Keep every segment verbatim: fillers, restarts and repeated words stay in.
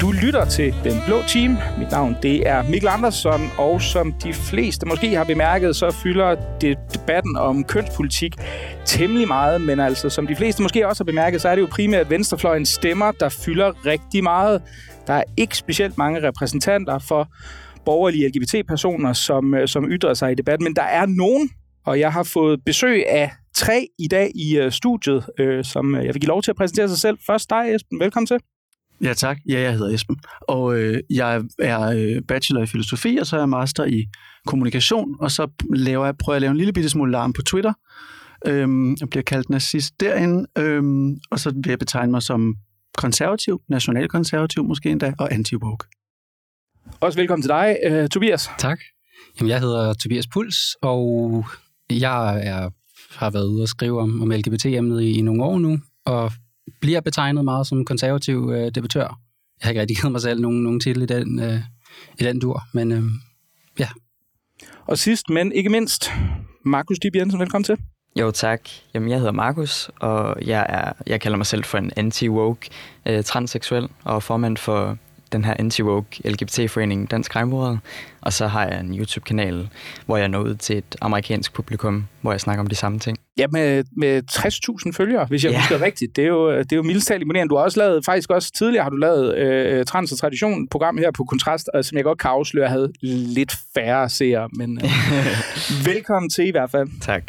Du lytter til Den Blå Team. Mit navn det er Mikkel Andersson, og som de fleste måske har bemærket, så fylder det debatten om kønspolitik temmelig meget. Men altså, som de fleste måske også har bemærket, så er det jo primært venstrefløjens stemmer, der fylder rigtig meget. Der er ikke specielt mange repræsentanter for borgerlige L G B T-personer, som, som ytrer sig i debatten, men der er nogen, og jeg har fået besøg af tre i dag i uh, studiet, øh, som jeg vil give lov til at præsentere sig selv. Først dig, Esben. Velkommen til. Ja, tak. Ja, jeg hedder Esben, og øh, jeg er øh, bachelor i filosofi, og så er jeg master i kommunikation, og så laver jeg, prøver jeg at lave en lille bitte smule larm på Twitter. Øhm, jeg bliver kaldt nazist derinde, øhm, og så vil jeg betegne mig som konservativ, nationalkonservativ måske endda, og anti-woke. Også velkommen til dig, uh, Tobias. Tak. Jamen, jeg hedder Tobias Puls, og jeg er, har været ude og skrive om, om L G B T-emnet i, i nogle år nu, og bliver betegnet meget som konservativ øh, debattør. Jeg har ikke rigtig givet mig selv nogen, nogen titel i den, øh, i den dur, men øh, ja. Og sidst, men ikke mindst, Markus Dib Jensen, velkommen til. Jo, tak. Jamen, jeg hedder Markus, og jeg, er, jeg kalder mig selv for en anti-woke øh, transseksuel, og formand for den her anti-woke L G B T-forening Dansk Regnbueråd. Og så har jeg en YouTube-kanal, hvor jeg er nået til et amerikansk publikum, hvor jeg snakker om de samme ting. Ja, med, med tres tusind følgere, hvis jeg yeah. husker rigtigt. Det er jo, det er jo mildest talt imponerende. Du har også lavet, faktisk også tidligere har du lavet øh, Trans og Tradition, program her på Kontrast, og som jeg godt kan afsløre, havde lidt færre seere, men øh, velkommen til i hvert fald. Tak.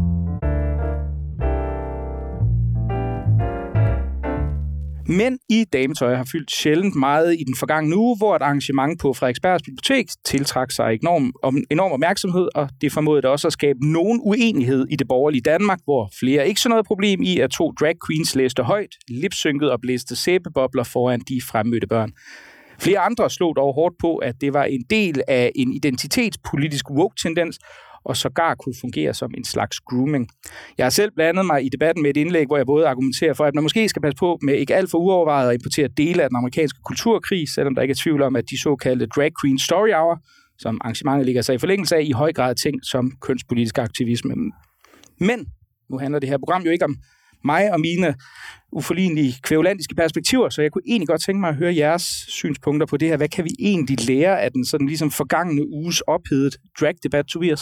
Mænd i dametøj har fyldt sjældent meget i den forgangne uge, hvor et arrangement på Frederiksbergs Bibliotek tiltrak sig enorm, om, enorm opmærksomhed, og det formåede også at skabe nogen uenighed i det borgerlige Danmark, hvor flere ikke så noget problem i, at to drag queens læste højt, lipsynkede og blæste sæbebobler foran de fremmødte børn. Flere andre slog dog hårdt på, at det var en del af en identitetspolitisk woke-tendens, og sågar kunne fungere som en slags grooming. Jeg har selv blandet mig i debatten med et indlæg, hvor jeg både argumenterer for, at man måske skal passe på med ikke alt for uovervejet at importere dele af den amerikanske kulturkrig, selvom der ikke er tvivl om, at de såkaldte drag queen story hour, som arrangementet ligger sig i forlængelse af, i høj grad ting som kønspolitisk aktivisme. Men nu handler det her program jo ikke om mig og mine uforlignelige kvævlandiske perspektiver, så jeg kunne egentlig godt tænke mig at høre jeres synspunkter på det her. Hvad kan vi egentlig lære af den sådan ligesom forgangne uges ophedet drag-debat, Tobias?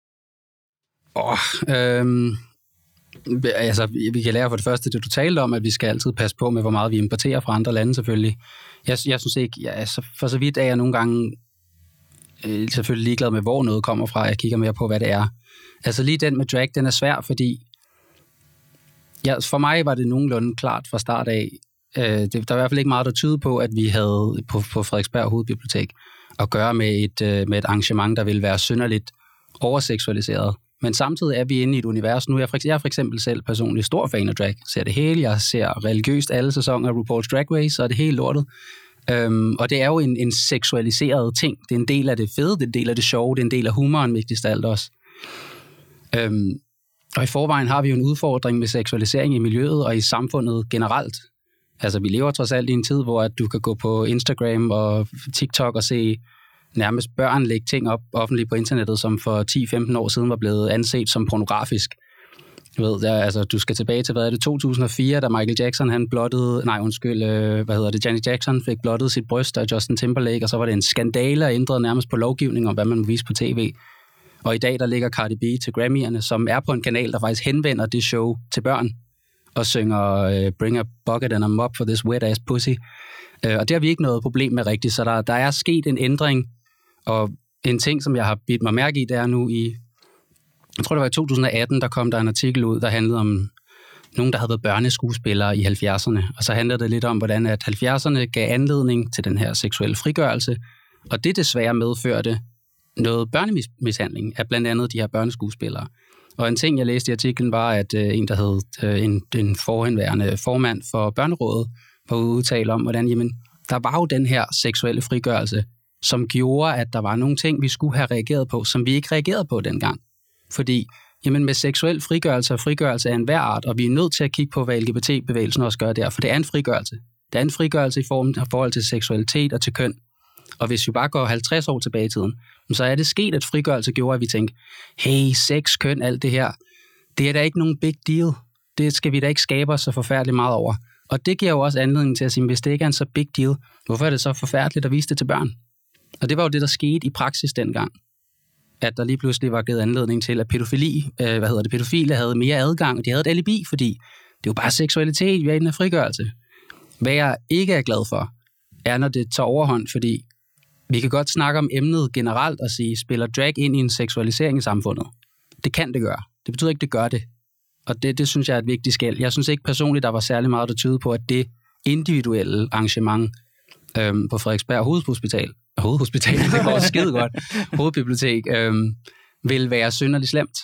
Åh, oh, øhm, altså, vi kan lære for det første det, du talte om, at vi skal altid passe på med, hvor meget vi importerer fra andre lande, selvfølgelig. Jeg, jeg synes ikke, ja, altså, for så vidt er jeg nogle gange øh, selvfølgelig ligeglad med, hvor noget kommer fra. Jeg kigger mere på, hvad det er. Altså lige den med drag, den er svær, fordi ja, for mig var det nogenlunde klart fra start af. Øh, det, der var i hvert fald ikke meget, der tyder på, at vi havde på, på Frederiksberg Hovedbibliotek at gøre med et, øh, med et arrangement, der ville være synderligt overseksualiseret. Men samtidig er vi inde i et univers. Nu er jeg for, jeg er for eksempel selv personligt stor fan af drag. Jeg ser det hele. Jeg ser religiøst alle sæsoner af RuPaul's Drag Race, så er det helt lortet. Øhm, og det er jo en, en seksualiseret ting. Det er en del af det fede, det er en del af det sjove, det er en del af humoren, vigtigst af alt også. Øhm, og i forvejen har vi jo en udfordring med seksualisering i miljøet og i samfundet generelt. Altså, vi lever trods alt i en tid, hvor at du kan gå på Instagram og TikTok og se nærmest børn lægge ting op offentligt på internettet, som for ti til femten år siden var blevet anset som pornografisk. Du ved, der, altså, du skal tilbage til, hvad er det, to tusind og fire, da Michael Jackson, han blottede, nej undskyld, øh, hvad hedder det, Janet Jackson fik blottet sit bryst af Justin Timberlake, og så var det en skandale og ændrede nærmest på lovgivning om, hvad man må vise på tv. Og i dag, der ligger Cardi B til Grammy'erne, som er på en kanal, der faktisk henvender det show til børn, og synger øh, Bring a bucket and a mop for this wet ass pussy. Øh, og det har vi ikke noget problem med rigtigt, så der, der er sket en ændring. Og en ting, som jeg har bidt mig mærke i, det er nu i, jeg tror det var i to tusind og atten, der kom der en artikel ud, der handlede om nogen, der havde været børneskuespillere i halvfjerdserne. Og så handlede det lidt om, hvordan at halvfjerdserne gav anledning til den her seksuelle frigørelse. Og det desværre medførte noget børnemishandling af blandt andet de her børneskuespillere. Og en ting, jeg læste i artiklen, var, at øh, en, der hed øh, en, en forhenværende formand for Børnerådet, var ude at tale om, hvordan jamen, der var jo den her seksuelle frigørelse, som gjorde, at der var nogle ting, vi skulle have reageret på, som vi ikke reagerede på dengang. Fordi jamen, med seksuel frigørelse og frigørelse af enhver art, og vi er nødt til at kigge på, hvad L G B T-bevægelsen også gør der, for det er en frigørelse. Det er en frigørelse i form, forhold til seksualitet og til køn. Og hvis vi bare går halvtreds år tilbage i tiden, så er det sket, at frigørelse gjorde, at vi tænkte, hey, sex, køn, alt det her, det er da ikke nogen big deal. Det skal vi da ikke skabe os så forfærdeligt meget over. Og det giver jo også anledning til at sige, hvis det ikke er en så big deal, hvorfor er det så forfærdeligt at vise det til børn? Og det var jo det, der skete i praksis dengang. At der lige pludselig var givet anledning til, at pædofili, øh, hvad hedder det, pædofile havde mere adgang, og de havde et alibi, fordi det er jo bare seksualitet, vi er i den her frigørelse. Hvad jeg ikke er glad for, er, når det tager overhånd, fordi vi kan godt snakke om emnet generelt og sige, spiller drag ind i en seksualisering i samfundet? Det kan det gøre. Det betyder ikke, det gør det. Og det, det synes jeg er et vigtigt skel. Jeg synes ikke personligt, der var særlig meget, der tyder på, at det individuelle arrangement øhm, på Frederiksberg Hovedhospital, Hovedhospital, det går skide godt, Hovedbibliotek, øhm, vil være synderligt slemt.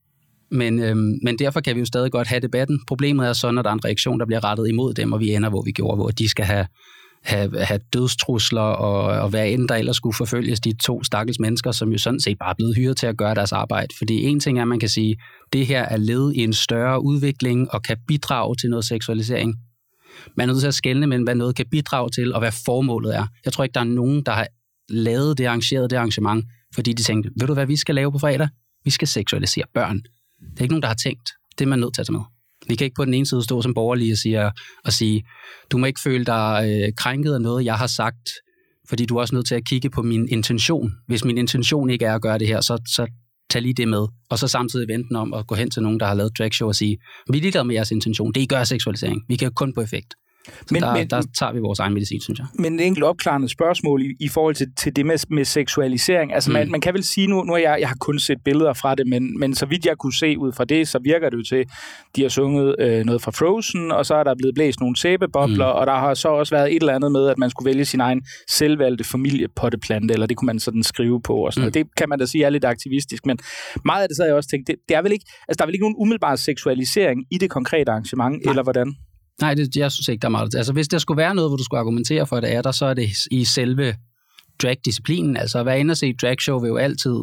Men, øhm, men derfor kan vi jo stadig godt have debatten. Problemet er så, når der er en reaktion, der bliver rettet imod dem, og vi ender, hvor vi gjorde, hvor de skal have, have, have dødstrusler, og, og hvad end der ellers skulle forfølges, de to stakkels mennesker, som jo sådan set bare er blevet hyret til at gøre deres arbejde. Fordi en ting er, at man kan sige, det her er led i en større udvikling, og kan bidrage til noget seksualisering. Man er nødt til at skelne mellem, hvad noget kan bidrage til, og hvad formålet er. Jeg tror ikke, der er nogen, der har lavet det, arrangeret det arrangement, fordi de tænkte, ved du hvad vi skal lave på fredag? Vi skal seksualisere børn. Det er ikke nogen, der har tænkt. Det er man nødt til at tage med. Vi kan ikke på den ene side stå som borgerlige og sige, og sige du må ikke føle dig øh, krænket af noget, jeg har sagt, fordi du er også nødt til at kigge på min intention. Hvis min intention ikke er at gøre det her, så, så tag lige det med. Og så samtidig vente om at gå hen til nogen, der har lavet dragshow og sige, vi er ligeglade med jeres intention. Det I gør seksualisering. Vi kan kun på effekt. Så men, der, men, der tager vi vores egen medicin, synes jeg. Men et enkelt opklarende spørgsmål i, i forhold til, til det med, med seksualisering. Altså, mm. man, man kan vel sige nu, nu har jeg, jeg har kun set billeder fra det, men, men så vidt jeg kunne se ud fra det, så virker det jo til, de har sunget øh, noget fra Frozen, og så er der blevet blæst nogle sæbebobler, mm. og der har så også været et eller andet med, at man skulle vælge sin egen selvvalgte familiepotteplante, eller det kunne man sådan skrive på, og sådan mm. noget. Det kan man da sige er lidt aktivistisk, men meget af det, så har jeg også tænkt, det, det er vel ikke, altså der er vel ikke nogen umiddelbar seksualisering i det konkrete arrangement, Nej. eller hvordan? Nej, det, jeg synes ikke, der er meget. Altså, hvis der skulle være noget, hvor du skulle argumentere for, at det er der, så er det i selve drag-disciplinen. Altså, at være inde og se dragshow vil jo altid,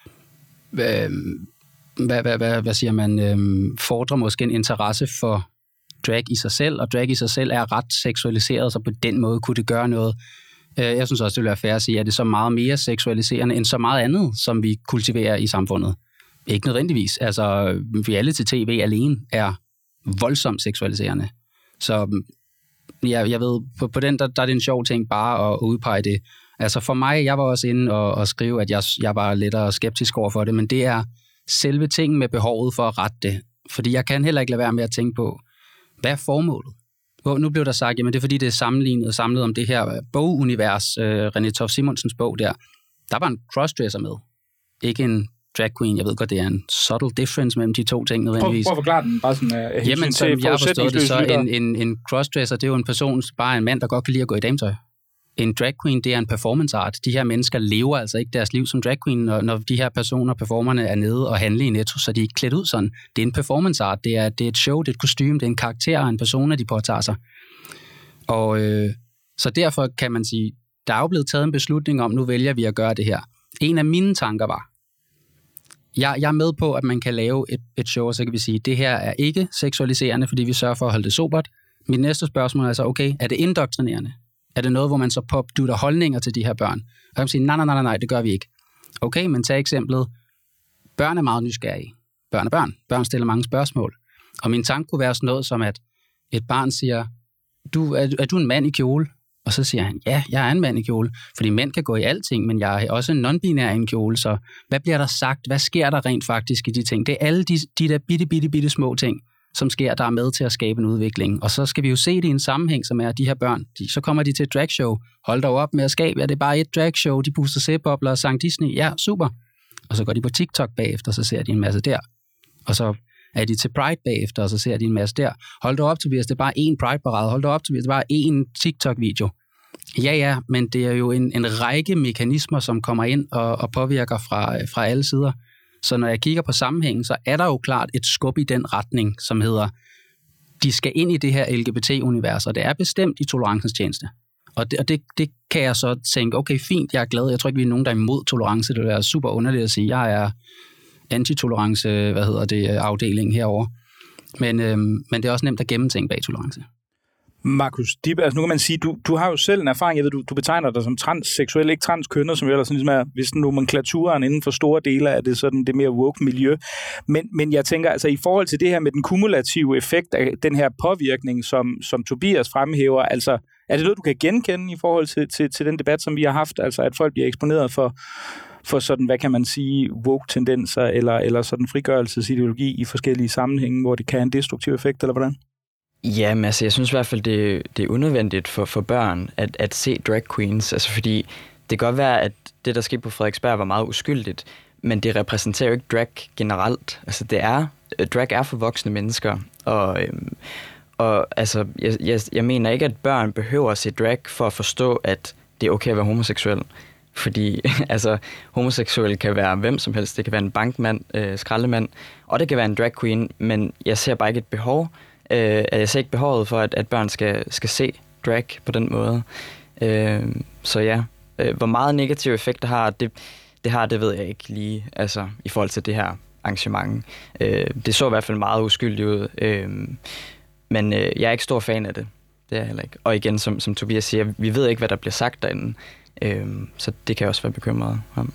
øh, hvad, hvad, hvad, hvad siger man, øh, fordrer måske en interesse for drag i sig selv, og drag i sig selv er ret seksualiseret, så på den måde kunne det gøre noget. Jeg synes også, det ville være fair at sige, at det er så meget mere seksualiserende end så meget andet, som vi kultiverer i samfundet. Ikke nødvendigvis. Altså, reality-tv alene er voldsomt seksualiserende. Så ja, jeg ved, på, på den, der, der er det en sjov ting bare at udpege det. Altså for mig, jeg var også inde og, og skrive, at jeg, jeg var lidt skeptisk over for det, men det er selve tingen med behovet for at rette det. Fordi jeg kan heller ikke lade være med at tænke på, hvad er formålet? Hvor, nu blev der sagt, jamen det er fordi, det er sammenlignet og samlet om det her bogunivers, øh, René Toft Simonsens bog der. Der var en crossdresser med, ikke en drag queen. Jeg ved godt, det er en subtle difference mellem de to ting nødvendigvis. Prøv, prøv at forklare den bare sådan uh, Jamen, som jeg har forstået det, så en, en, en crossdresser, det er jo en person, bare en mand, der godt kan lide at gå i dametøj. En drag queen, det er en performance art. De her mennesker lever altså ikke deres liv som drag queen, når, når de her personer, performerne, er nede og handler i Netto, så de er ikke klædt ud sådan. Det er en performance art, det er, det er et show, det er et kostume, det er en karakter og en persona, de påtager sig. Og øh, så derfor kan man sige, der er jo blevet taget en beslutning om, nu vælger vi at gøre det her. En af mine tanker var, Jeg, jeg er med på, at man kan lave et, et show, og så kan vi sige, at det her er ikke seksualiserende, fordi vi sørger for at holde det sobert. Mit næste spørgsmål er så, okay, er det indoktrinerende? Er det noget, hvor man så popdutter holdninger til de her børn? Og jeg kan sige, nej, nej, nej, nej, det gør vi ikke. Okay, men tag eksemplet. Børn er meget nysgerrige. Børn er børn. Børn stiller mange spørgsmål. Og min tanke kunne være sådan noget som, at et barn siger, du, er, er du en mand i kjole? Og så siger han, ja, jeg er en mand i kjole, fordi mænd kan gå i alting, men jeg er også en non-binær i en kjole, så hvad bliver der sagt? Hvad sker der rent faktisk i de ting? Det er alle de, de der bitte, bitte, bitte små ting, som sker, der er med til at skabe en udvikling. Og så skal vi jo se det i en sammenhæng, som er de her børn. De, så kommer de til et dragshow. Hold dog op med at skabe. Ja, det er bare et dragshow. De puster sæbobler og sang Disney. Ja, super. Og så går de på TikTok bagefter, og så ser de en masse der. Og så er de til Pride bagefter, og så ser de en masse der. Hold dog op, Tobias, det er bare én Pride-parade. Hold dog op, Tobias, det er bare én TikTok-video. Ja, ja, men det er jo en, en række mekanismer, som kommer ind og, og påvirker fra, fra alle sider. Så når jeg kigger på sammenhængen, så er der jo klart et skub i den retning, som hedder, de skal ind i det her L G B T-univers, og det er bestemt i tolerancens tjeneste. Og, det, og det, det kan jeg så tænke, okay, fint, jeg er glad. Jeg tror ikke, vi er nogen, der er imod tolerance. Det vil være super underligt at sige, jeg er antitolerance, hvad hedder det, afdelingen herovre. Men, øhm, men det er også nemt at gennemtænke bag tolerance. Markus Dibbe, altså nu kan man sige, du, du har jo selv en erfaring, jeg ved, du, du betegner dig som transseksuel, ikke transkønnet, som jo ellers ligesom er, hvis nomenklaturen inden for store dele af det, sådan det mere woke miljø. Men, men jeg tænker, altså i forhold til det her med den kumulative effekt af den her påvirkning, som, som Tobias fremhæver, altså er det noget, du kan genkende i forhold til, til, til den debat, som vi har haft, altså at folk bliver eksponeret for, for sådan, hvad kan man sige, woke-tendenser eller, eller sådan frigørelsesideologi i forskellige sammenhænge, hvor det kan have en destruktiv effekt, eller hvordan? Jamen, altså, jeg synes i hvert fald, det, det er unødvendigt for, for børn at, at se drag queens, altså fordi det kan godt være, at det, der skete på Frederiksberg, var meget uskyldigt, men det repræsenterer jo ikke drag generelt. Altså, det er, drag er for voksne mennesker, og, øhm, og altså, jeg, jeg, jeg mener ikke, at børn behøver at se drag for at forstå, at det er okay at være homoseksuel. Fordi altså, homoseksuel kan være hvem som helst. Det kan være en bankmand, øh, skraldemand, og det kan være en drag queen, men jeg ser bare ikke et behov. Øh, jeg ser ikke behovet for, at, at børn skal, skal se drag på den måde. Øh, så ja, øh, hvor meget negativ effekt det har, det, det har, det ved jeg ikke lige, altså i forhold til det her arrangement. Øh, det så i hvert fald meget uskyldigt ud, øh, men øh, jeg er ikke stor fan af det. Det er jeg heller ikke. Og igen, som, som Tobias siger, vi ved ikke, hvad der bliver sagt derinde, øh, så det kan jeg også være bekymret om.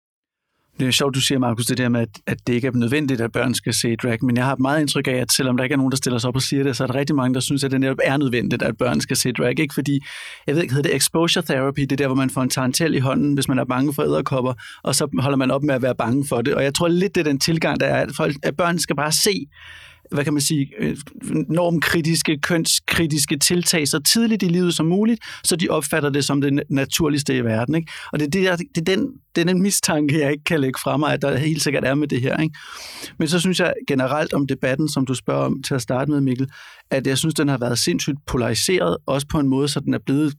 Det er sjovt, du siger, Markus, det der med, at, at det ikke er nødvendigt, at børn skal se drag, men jeg har et meget indtryk af, at selvom der ikke er nogen, der stiller sig op og siger det, så er der rigtig mange, der synes, at det netop er nødvendigt, at børn skal se drag. Ikke? Fordi, jeg ved ikke, hedder det exposure therapy, det er der, hvor man får en tarantel i hånden, hvis man er bange for edderkopper, og så holder man op med at være bange for det. Og jeg tror lidt, det er den tilgang, der er, at, folk, at børn skal bare se, hvad kan man sige, normkritiske, kønskritiske tiltag så tidligt i livet som muligt, så de opfatter det som det naturligste i verden. Ikke? Og det er, det, er, det, er den, det er den mistanke, jeg ikke kan lægge fra mig, at der helt sikkert er med det her. Ikke? Men så synes jeg generelt om debatten, som du spørger om til at starte med, Mikkel, at jeg synes, den har været sindssygt polariseret, også på en måde, så den er blevet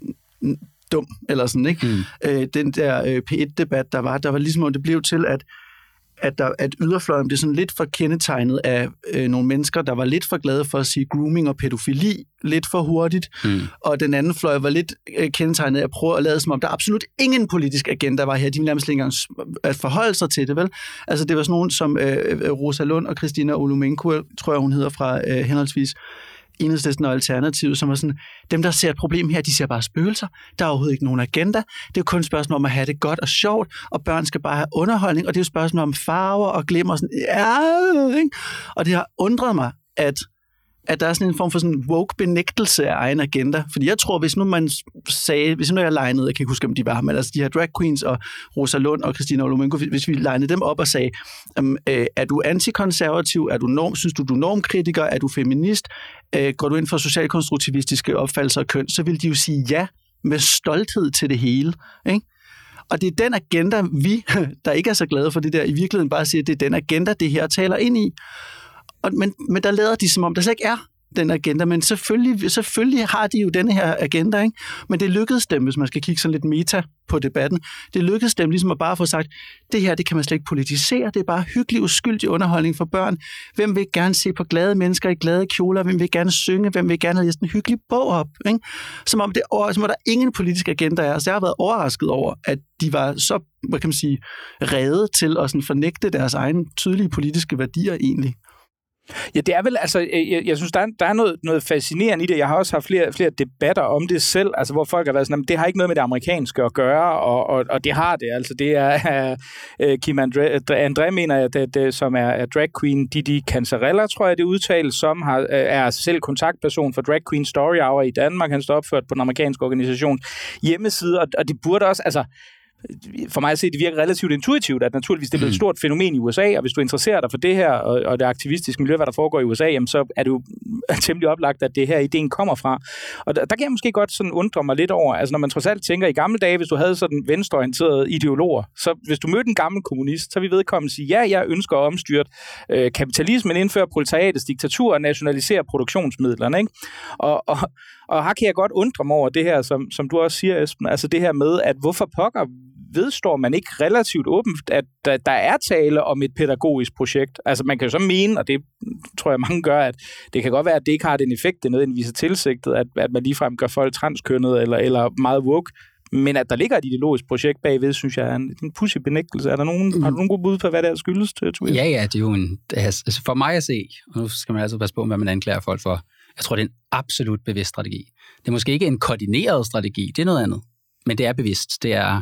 dum, eller sådan, ikke? Mm. Øh, den der øh, P et-debat, der var, der var ligesom, det blev til, at at, der, at yderfløjen blev sådan lidt for kendetegnet af øh, nogle mennesker, der var lidt for glade for at sige grooming og pædofili lidt for hurtigt, mm. og den anden fløj var lidt øh, kendetegnet af at prøve at lade som om, der absolut ingen politisk agenda var her. De ville nærmest ikke engang at forholde sig til det, vel? Altså det var sådan nogen som øh, Rosa Lund og Christina Olumenko, tror jeg hun hedder, fra øh, henholdsvis Enhedslisten og Alternativet, som er sådan, dem, der ser et problem her, de ser bare spøgelser. Der er overhovedet ikke nogen agenda. Det er jo kun et spørgsmål om at have det godt og sjovt, og børn skal bare have underholdning, og det er jo et spørgsmål om farver og glimmer og sådan, ja, ikke? Og det har undret mig, at at der er sådan en form for sådan woke-benægtelse af egen agenda. Fordi jeg tror, hvis nu man sagde, hvis nu jeg legnede, jeg kan ikke huske, om de var, men altså de her drag queens og Rosa Lund og Christina Olumenko, hvis vi legnede dem op og sagde, um, øh, er du antikonservativ, er du norm, synes du, du er normkritiker, er du feminist, øh, går du ind for socialkonstruktivistiske opfattelser af køn, så vil de jo sige ja med stolthed til det hele, ikke? Og det er den agenda, vi, der ikke er så glade for det der, i virkeligheden bare siger, at det er den agenda, det her taler ind i. Og, men, men der lader de, som om der slet ikke er den agenda, men selvfølgelig, selvfølgelig har de jo denne her agenda, ikke? Men det lykkedes dem, hvis man skal kigge sådan lidt meta på debatten, det lykkedes dem ligesom at bare få sagt, det her, det kan man slet ikke politisere, det er bare hyggelig, uskyldig underholdning for børn. Hvem vil gerne se på glade mennesker i glade kjoler? Hvem vil gerne synge? Hvem vil gerne have læst en hyggelig bog op? Ikke? Som om, det, som om der ingen politisk agenda er. Så jeg har været overrasket over, at de var så, hvad kan man sige, rede til at sådan fornægte deres egne tydelige politiske værdier egentlig. Ja, det er vel, altså, jeg, jeg synes, der er, der er noget, noget fascinerende i det. Jeg har også haft flere, flere debatter om det selv, altså, hvor folk har været sådan, det har ikke noget med det amerikanske at gøre, og, og, og det har det. Altså, det er uh, Kim André, André mener jeg, det, det, som er, er drag queen Didi Cancerella, tror jeg, det udtales, som har, er selv kontaktperson for Drag Queen Story Hour i Danmark. Han står opført på den amerikanske organisation hjemmeside, og, og det burde også, altså, for mig at se, det virker relativt intuitivt, at naturligvis det er blevet et stort fænomen i U S A, og hvis du interesserer dig for det her, og, og det aktivistiske miljø, hvad der foregår i U S A, jamen, så er det jo temmelig oplagt, at det her ideen kommer fra. Og der, der kan jeg måske godt sådan undre mig lidt over, altså når man trods alt tænker, i gamle dage, hvis du havde sådan venstreorienterede ideologer, så hvis du mødte en gammel kommunist, så vil vedkommende sige, ja, jeg ønsker at omstyre øh, kapitalismen, indføre proletariatets diktatur og nationalisere produktionsmidlerne, ikke? Og, og, og her kan jeg godt undre mig over det her, som, som du også siger, Esben, altså det her med, at hvorfor pokker vedstår man ikke relativt åbent, at der, der er tale om et pædagogisk projekt. Altså man kan jo så mene, og det tror jeg mange gør, at det kan godt være, at det ikke har den effekt, det er nødvendigvis tilsigtet, at, at man ligefrem gør folk transkønnet eller, eller meget woke, men at der ligger et ideologisk projekt bagved, synes jeg er en, en pudsig benægtelse. Er der nogen, mm. Har du nogen god bud på, hvad det er skyldes til? Ja, ja, det er jo en, altså for mig at se, og nu skal man altså passe på, hvad man anklager folk for, Jeg tror, det er en absolut bevidst strategi. Det er måske ikke en koordineret strategi, det er noget andet. Men det er bevidst. Det er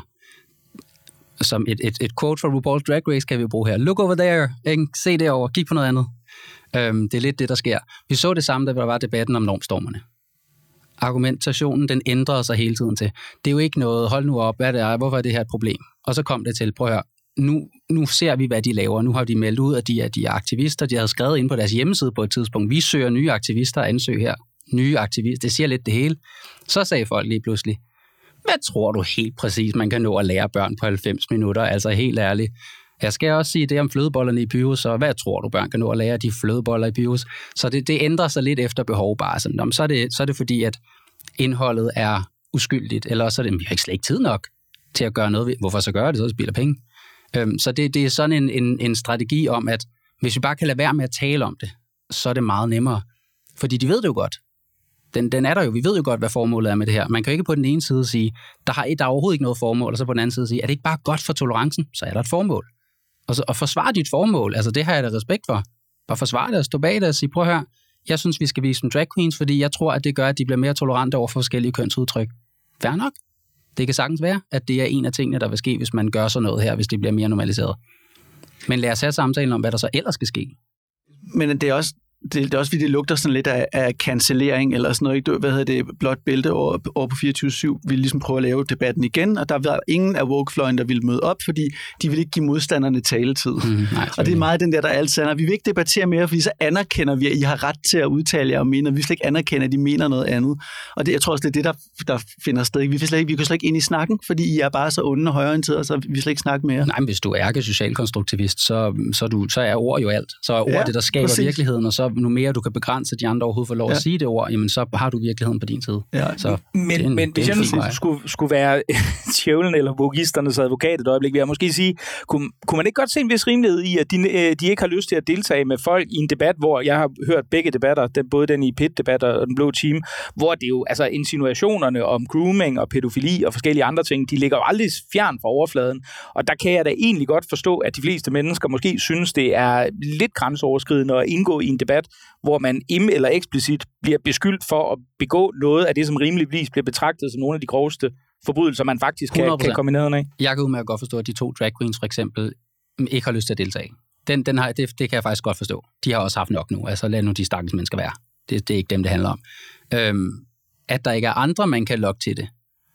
som et, et, et quote fra RuPaul's Drag Race, kan vi bruge her. Look over there. Ikke? Se derovre. Kig på noget andet. Øhm, det er lidt det, der sker. Vi så det samme, da der var debatten om normstormerne. Argumentationen, den ændrede sig hele tiden til. Det er jo ikke noget, hold nu op, hvad det er, hvorfor er det her et problem? Og så kom det til, prøv at høre, nu, nu ser vi, hvad de laver. Nu har de meldt ud, at de er, de er aktivister. De har skrevet ind på deres hjemmeside på et tidspunkt, vi søger nye aktivister og ansøg her. Nye aktivister, det siger lidt det hele. Så sagde folk lige pludselig, hvad tror du helt præcis, man kan nå at lære børn på halvfems minutter? Altså helt ærligt. Jeg skal også sige det om flødebollerne i Pyrus, så hvad tror du, børn kan nå at lære de flødeboller i Pyrus? Så det, det ændrer sig lidt efter behov bare. Så, så, er det, så er det fordi, at indholdet er uskyldigt, eller så er det, vi har ikke slet ikke tid nok til at gøre noget ved. Hvorfor så gøre det, så spilder penge? Øhm, så det, det er sådan en, en, en strategi om, at hvis vi bare kan lade være med at tale om det, så er det meget nemmere. Fordi de ved det jo godt. Den, den er der jo. Vi ved jo godt, hvad formålet er med det her. Man kan jo ikke på den ene side sige, der, har, der er overhovedet ikke noget formål, og så på den anden side sige, er det ikke bare godt for tolerancen? Så er der et formål. Og, så, og forsvare dit formål, altså det har jeg da respekt for. Bare forsvare det og stå bag det og sige, prøv at høre, jeg synes, vi skal vise dem drag queens, fordi jeg tror, at det gør, at de bliver mere tolerante over for forskellige kønsudtryk. Fair nok. Det kan sagtens være, at det er en af tingene, der vil ske, hvis man gør sådan noget her, hvis det bliver mere normaliseret. Men lad os have samtalen om, hvad der så ellers skal ske. Men det er også, det, det er også fordi, det lugter sådan lidt af, af cancellering, eller sådan noget, ikke? Hvad hedder det, blåt bælte over, over på fireogtyve syv ville ligesom prøve at lave debatten igen, og der var ingen af woke-fløjen, der ville møde op, fordi de ville ikke give modstanderne taletid. Mm, nej, og det er meget den der, der altid er, vi vil ikke debattere mere, fordi så anerkender vi, at I har ret til at udtale jer og mene, og vi vil slet ikke anerkende, at de mener noget andet. Og det, jeg tror også, det er det, der, der finder sted. Vi, slet ikke, vi kan slet ikke ind i snakken, fordi I er bare så onde og højreorienterede, så vi vil slet ikke snakke mere. Nej, men hvis du er ærke-socialkonstruktivist, så, så, du, så er ord jo alt. Så er ord ja, det, der skaber præcis. Virkeligheden, og så nu mere du kan begrænse, de andre overhovedet får lov at ja. sige det ord, jamen så har du virkeligheden på din side. Ja. Så men, en, men hvis jeg skulle, skulle være djævlen eller vogisternes advokat et øjeblik, vil jeg måske sige, kunne, kunne man ikke godt se en vis rimelighed i, at de, de ikke har lyst til at deltage med folk i en debat, hvor jeg har hørt begge debatter, den, både den i Pit-debat og den blå team, hvor det jo, altså insinuationerne om grooming og pædofili og forskellige andre ting, de ligger jo aldrig fjern fra overfladen. Og der kan jeg da egentlig godt forstå, at de fleste mennesker måske synes, det er lidt grænseoverskridende at indgå i en debat, hvor man im eller eksplicit bliver beskyldt for at begå noget af det, som rimeligvis bliver betragtet som nogle af de groveste forbrydelser, man faktisk kan, kan komme i nærheden af. Jeg kan udmærket godt forstå, at de to drag queens for eksempel ikke har lyst til at deltage. Den, den har, det, det kan jeg faktisk godt forstå. De har også haft nok nu. Altså lad nu de stakkels mennesker være. Det, det er ikke dem, det handler om. Øhm, at der ikke er andre, man kan lokke til det,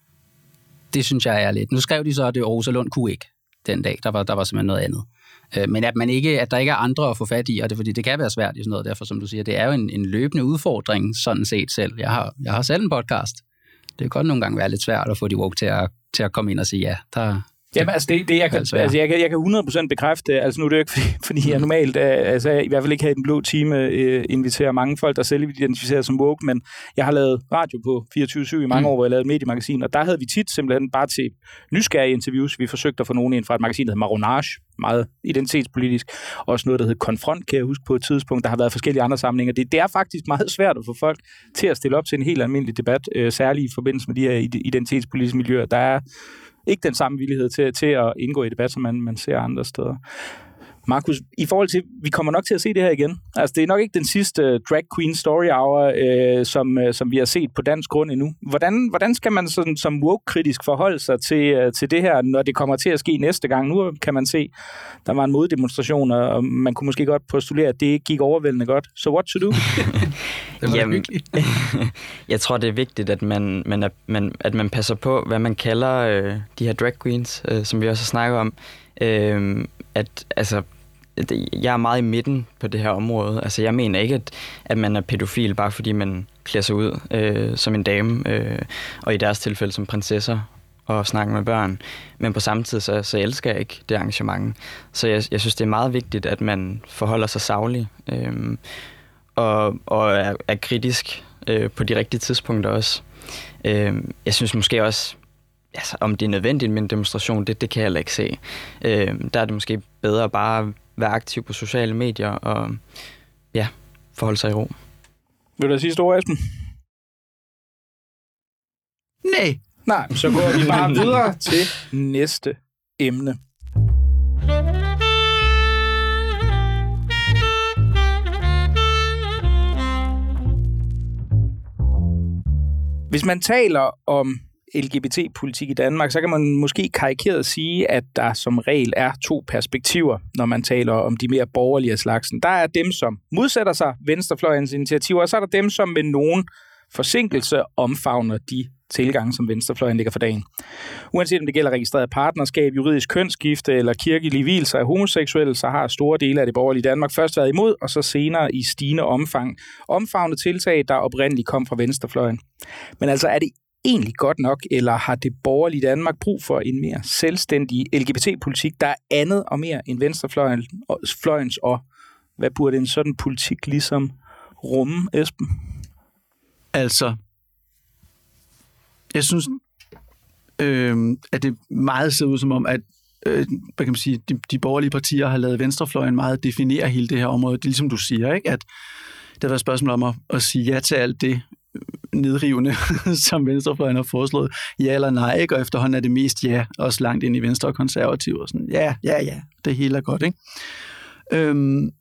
det synes jeg er lidt. Nu skrev de så, at det Rosalund kunne ikke den dag. Der var, der var simpelthen noget andet. Men at, man ikke, at der ikke er andre at få fat i, og det, fordi det kan være svært i sådan noget, derfor som du siger, det er jo en, en løbende udfordring, sådan set selv. Jeg har, jeg har selv en podcast. Det kan godt nogle gange være lidt svært at få de woke til at, til at komme ind og sige, ja, der... Jamen altså, det, det jeg, kan, altså, jeg, kan, jeg kan hundrede procent bekræfte, altså nu er det jo ikke, fordi, fordi jeg normalt, altså jeg i hvert fald ikke har den blå time, øh, inviterer mange folk, der selv identificerer som woke, men jeg har lavet radio på fireogtyve syv i mange mm. år, hvor jeg lavede et mediemagasin, og der havde vi tit simpelthen bare til nysgerrige interviews, vi forsøgte at få nogen ind fra et magasin, der hedder Maronage, meget identitetspolitisk, også noget, der hedder Konfront, kan jeg huske på et tidspunkt, der har været forskellige andre samlinger. Det, det er faktisk meget svært at få folk til at stille op til en helt almindelig debat, øh, særligt i forbindelse med de her identitetspolitiske miljøer. Der er ikke den samme villighed til, til at indgå i debat, som man, man ser andre steder. Markus, i forhold til, vi kommer nok til at se det her igen. Altså, det er nok ikke den sidste uh, drag queen story hour, øh, som, uh, som vi har set på dansk grund endnu. Hvordan, hvordan skal man sådan, som woke-kritisk forholde sig til, uh, til det her, når det kommer til at ske næste gang? Nu kan man se, der var en moddemonstration, og man kunne måske godt postulere, at det ikke gik overvældende godt. So what to do? Jamen, jeg tror, det er vigtigt, at man, man, man, at man passer på, hvad man kalder øh, de her drag queens, øh, som vi også har snakket om. Øh, at, altså, jeg er meget i midten på det her område. Altså, jeg mener ikke, at, at man er pædofil, bare fordi man klæder sig ud øh, som en dame, øh, og i deres tilfælde som prinsesser, og snakker med børn. Men på samme tid, så, så elsker jeg ikke det arrangement. Så jeg, jeg synes, det er meget vigtigt, at man forholder sig sagligt, øh, og, og er, er kritisk øh, på de rigtige tidspunkter også. Øh, jeg synes måske også, altså, om det er nødvendigt med en demonstration, det, det kan jeg heller ikke se. Øh, der er det måske bedre at bare være aktiv på sociale medier og ja, forholde sig i ro. Vil du sige store, Esben? Nej. Nej, så går vi bare videre til næste emne. Hvis man taler om L G B T-politik i Danmark, så kan man måske karikeret sige, at der som regel er to perspektiver, når man taler om de mere borgerlige slagsen. Der er dem, som modsætter sig venstrefløjens initiativer, og så er der dem, som med nogen forsinkelse omfavner de tilgange, som venstrefløjen ligger for dagen. Uanset om det gælder registreret partnerskab, juridisk kønsskifte eller kirkelige vielser af homoseksuelle, så har store dele af det borgerlige Danmark først været imod, og så senere i stigende omfang omfavnet tiltag, der oprindeligt kom fra venstrefløjen. Men altså, er det egentlig godt nok, eller har det borgerlige Danmark brug for en mere selvstændig L G B T-politik, der er andet og mere end venstrefløjens, og hvad burde en sådan politik ligesom rumme, Esben? Altså, jeg synes, øh, at det meget ser ud som om, at øh, hvad kan man sige, de, de borgerlige partier har lavet venstrefløjen meget definere hele det her område. Det er ligesom du siger, ikke? At det har været et spørgsmål om at, at sige ja til alt det nedrivende, som venstrefløjen har foreslået. Ja eller nej, ikke? Og efterhånden er det mest ja, også langt ind i venstre og konservative. Og sådan, ja, ja, ja, det hele er godt, ikke? Øhm,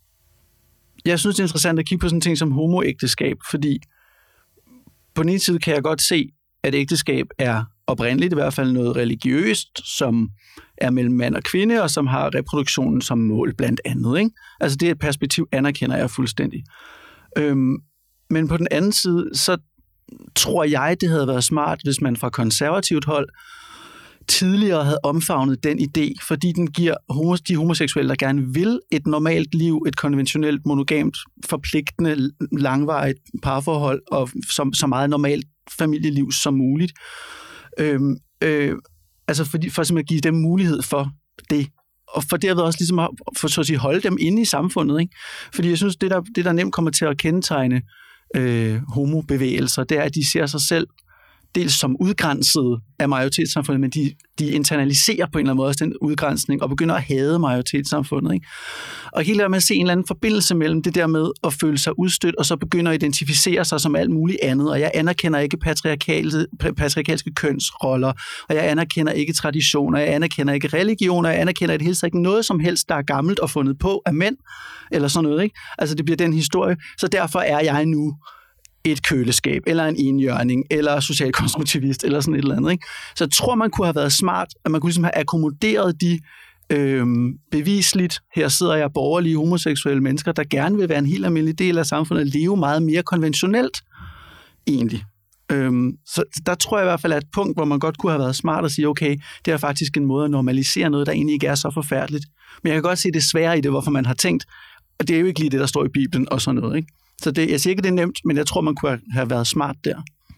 jeg synes, det er interessant at kigge på sådan en ting som homoægteskab, fordi på den ene side kan jeg godt se, at ægteskab er oprindeligt i hvert fald noget religiøst, som er mellem mand og kvinde, og som har reproduktionen som mål blandt andet, ikke? Altså det perspektiv anerkender jeg fuldstændig. Øhm, men på den anden side, så tror jeg, det havde været smart, hvis man fra konservativt hold tidligere havde omfavnet den idé, fordi den giver homos- de homoseksuelle, der gerne vil et normalt liv, et konventionelt, monogamt, forpligtende, langvarigt parforhold, og så, så meget normalt familieliv som muligt. Øhm, øh, altså fordi, for simpelthen at give dem mulighed for det, og for derved også ligesom at, for, så at sige, holde dem inde i samfundet, ikke? Fordi jeg synes, det der, det der nemt kommer til at kendetegne øh, homobevægelser, det er, at de ser sig selv dels som udgrænset af majoritetssamfundet, men de, de internaliserer på en eller anden måde også den udgrænsning og begynder at hade majoritetssamfundet, ikke? Og hele der med at se en eller anden forbindelse mellem det der med at føle sig udstødt, og så begynder at identificere sig som alt muligt andet. Og jeg anerkender ikke patriarkalske kønsroller, og jeg anerkender ikke traditioner, jeg anerkender ikke religioner, jeg anerkender i det hele taget ikke noget som helst, der er gammelt og fundet på af mænd, eller sådan noget, ikke? Altså det bliver den historie. Så derfor er jeg nu et køleskab, eller en enhjørning, eller socialkonstruktivist, eller sådan et eller andet, ikke? Så jeg tror, man kunne have været smart, at man kunne ligesom have akkommoderet de øhm, bevisligt, her sidder jeg borgerlige homoseksuelle mennesker, der gerne vil være en helt almindelig del af samfundet, og leve meget mere konventionelt, egentlig. Øhm, så der tror jeg i hvert fald, at et punkt, hvor man godt kunne have været smart at sige, okay, det er faktisk en måde at normalisere noget, der egentlig ikke er så forfærdeligt. Men jeg kan godt se det svære i det, hvorfor man har tænkt, og det er jo ikke lige det, der står i Bibelen, og sådan noget, ikke? Så det, jeg siger ikke, det er nemt, men jeg tror, man kunne have været smart der.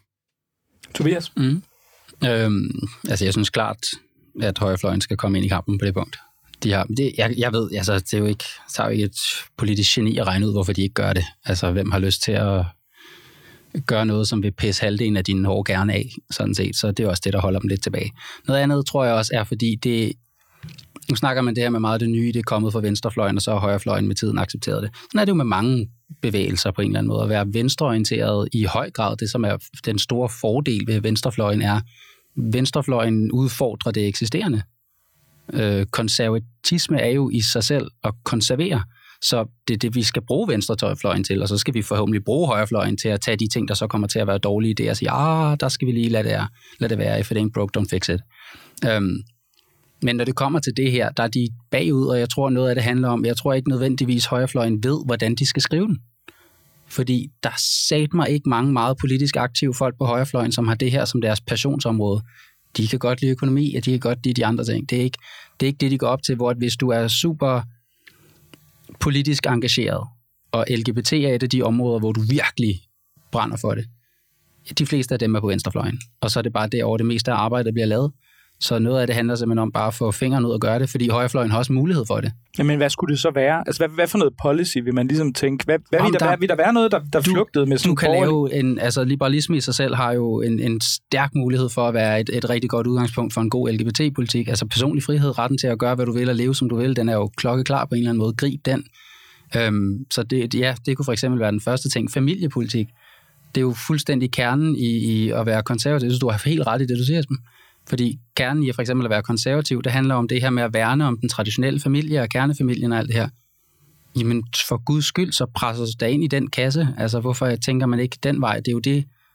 Tobias? Mm. Øhm, altså, jeg synes klart, at højrefløjen skal komme ind i kampen på det punkt. De har, det, jeg, jeg ved, altså, det er jo ikke, så er jo ikke et politisk geni at regne ud, hvorfor de ikke gør det. Altså, hvem har lyst til at gøre noget, som vil pisse halvdelen af dine hår gerne af, sådan set. Så det er også det, der holder dem lidt tilbage. Noget andet, tror jeg også, er, fordi det... Nu snakker man det her med meget det nye, det er kommet fra venstrefløjen, og så har højrefløjen med tiden accepteret det. Sådan er det jo med mange bevægelser på en eller anden måde. At være venstreorienteret i høj grad, det som er den store fordel ved venstrefløjen, er, venstrefløjen udfordrer det eksisterende. Øh, konservatisme er jo i sig selv at konservere, så det er det, vi skal bruge venstrefløjen til, og så skal vi forhåbentlig bruge højrefløjen til at tage de ting, der så kommer til at være dårlige idéer, og sige, ah, der skal vi lige lade det, er, lade det være, if it ain't broke, don't fix it. Øhm, Men når det kommer til det her, der er de bagud, og jeg tror noget af det handler om, jeg tror ikke nødvendigvis højrefløjen ved, hvordan de skal skrive den. Fordi der sat mig ikke mange meget politisk aktive folk på højrefløjen, som har det her som deres passionsområde. De kan godt lide økonomi, og de kan godt lide de andre ting. Det er ikke det, er ikke det de går op til, hvor hvis du er super politisk engageret, og L G B T er et af de områder, hvor du virkelig brænder for det. De fleste af dem er på venstrefløjen, og så er det bare det over det meste af arbejdet, der bliver lavet. Så noget af det handler simpelthen om bare at få fingeren ud og gøre det, fordi højrefløjen har også mulighed for det. Jamen, hvad skulle det så være? Altså, hvad, hvad for noget policy vil man ligesom tænke? Hvad, hvad vil, der, der, være, vil der være noget, der, der du, flugtede med sådan du kan borgerlig? lave en, altså liberalisme i sig selv har jo en, en stærk mulighed for at være et, et rigtig godt udgangspunkt for en god L G B T-politik. Altså personlig frihed, retten til at gøre, hvad du vil og leve, som du vil, den er jo klokkeklar på en eller anden måde. Grib den. Øhm, så det, ja, det kunne for eksempel være den første ting. Familiepolitik, det er jo fuldstændig kernen i, i at være konservativ. Jeg synes, du har helt ret i det, du siger, Esben. Fordi kernen i at for eksempel at være konservativ, det handler om det her med at værne om den traditionelle familie og kernefamilien og alt det her. Jamen for guds skyld, så presser sig da ind i den kasse. Altså hvorfor tænker man ikke den vej? Det er jo det,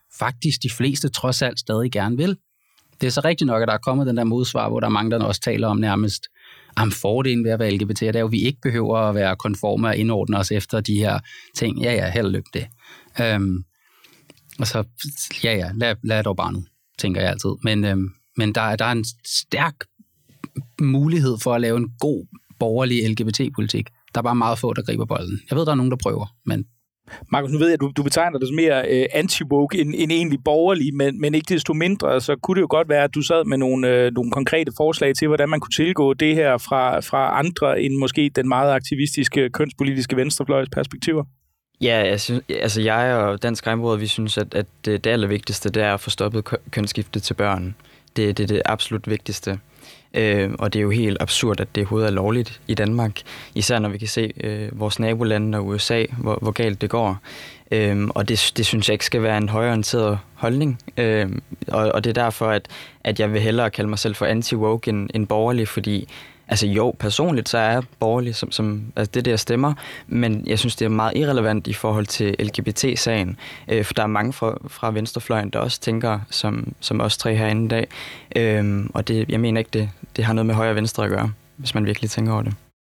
faktisk de fleste trods alt stadig gerne vil. Det er så rigtigt nok, at der er kommet den der modsvar, hvor der er mange, der også taler om nærmest, om fordelen ved at være L G B T, det er jo, at vi ikke behøver at være konforme og indordne os efter de her ting. Ja, ja, held og lykke det. Øhm, og så, ja, ja, lad, lad dog bare nu, tænker jeg altid. Men, øhm, men der, der er en stærk mulighed for at lave en god borgerlig L G B T-politik. Der er bare meget få, der griber bolden. Jeg ved, der er nogen, der prøver, men... Markus, nu ved jeg, at du, du betegner det som mere øh, anti-woke end, end egentlig borgerlig, men, men ikke desto mindre, så kunne det jo godt være, at du sad med nogle, øh, nogle konkrete forslag til, hvordan man kunne tilgå det her fra, fra andre end måske den meget aktivistiske, kønspolitiske venstrefløjs perspektiver. Ja, jeg synes, altså jeg og Dansk Regnbueråd, vi synes, at, at det, det allervigtigste, det er at få stoppet kønsskifte til børn. Det, det er det absolut vigtigste. Øh, og det er jo helt absurd, at det overhovedet er lovligt i Danmark. Især når vi kan se øh, vores nabolande og U S A, hvor, hvor galt det går. Øh, og det, det synes jeg ikke skal være en højreorienteret holdning. Øh, og, og det er derfor, at, at jeg vil hellere kalde mig selv for anti-woke end, end borgerlig, fordi altså jo, personligt så er jeg borgerlig, som, som altså det der stemmer, men jeg synes, det er meget irrelevant i forhold til L G B T-sagen, øh, for der er mange fra, fra venstrefløjen, der også tænker, som, som os tre herinde i dag, øh, og det, jeg mener ikke, det, det har noget med højre og venstre at gøre, hvis man virkelig tænker over det.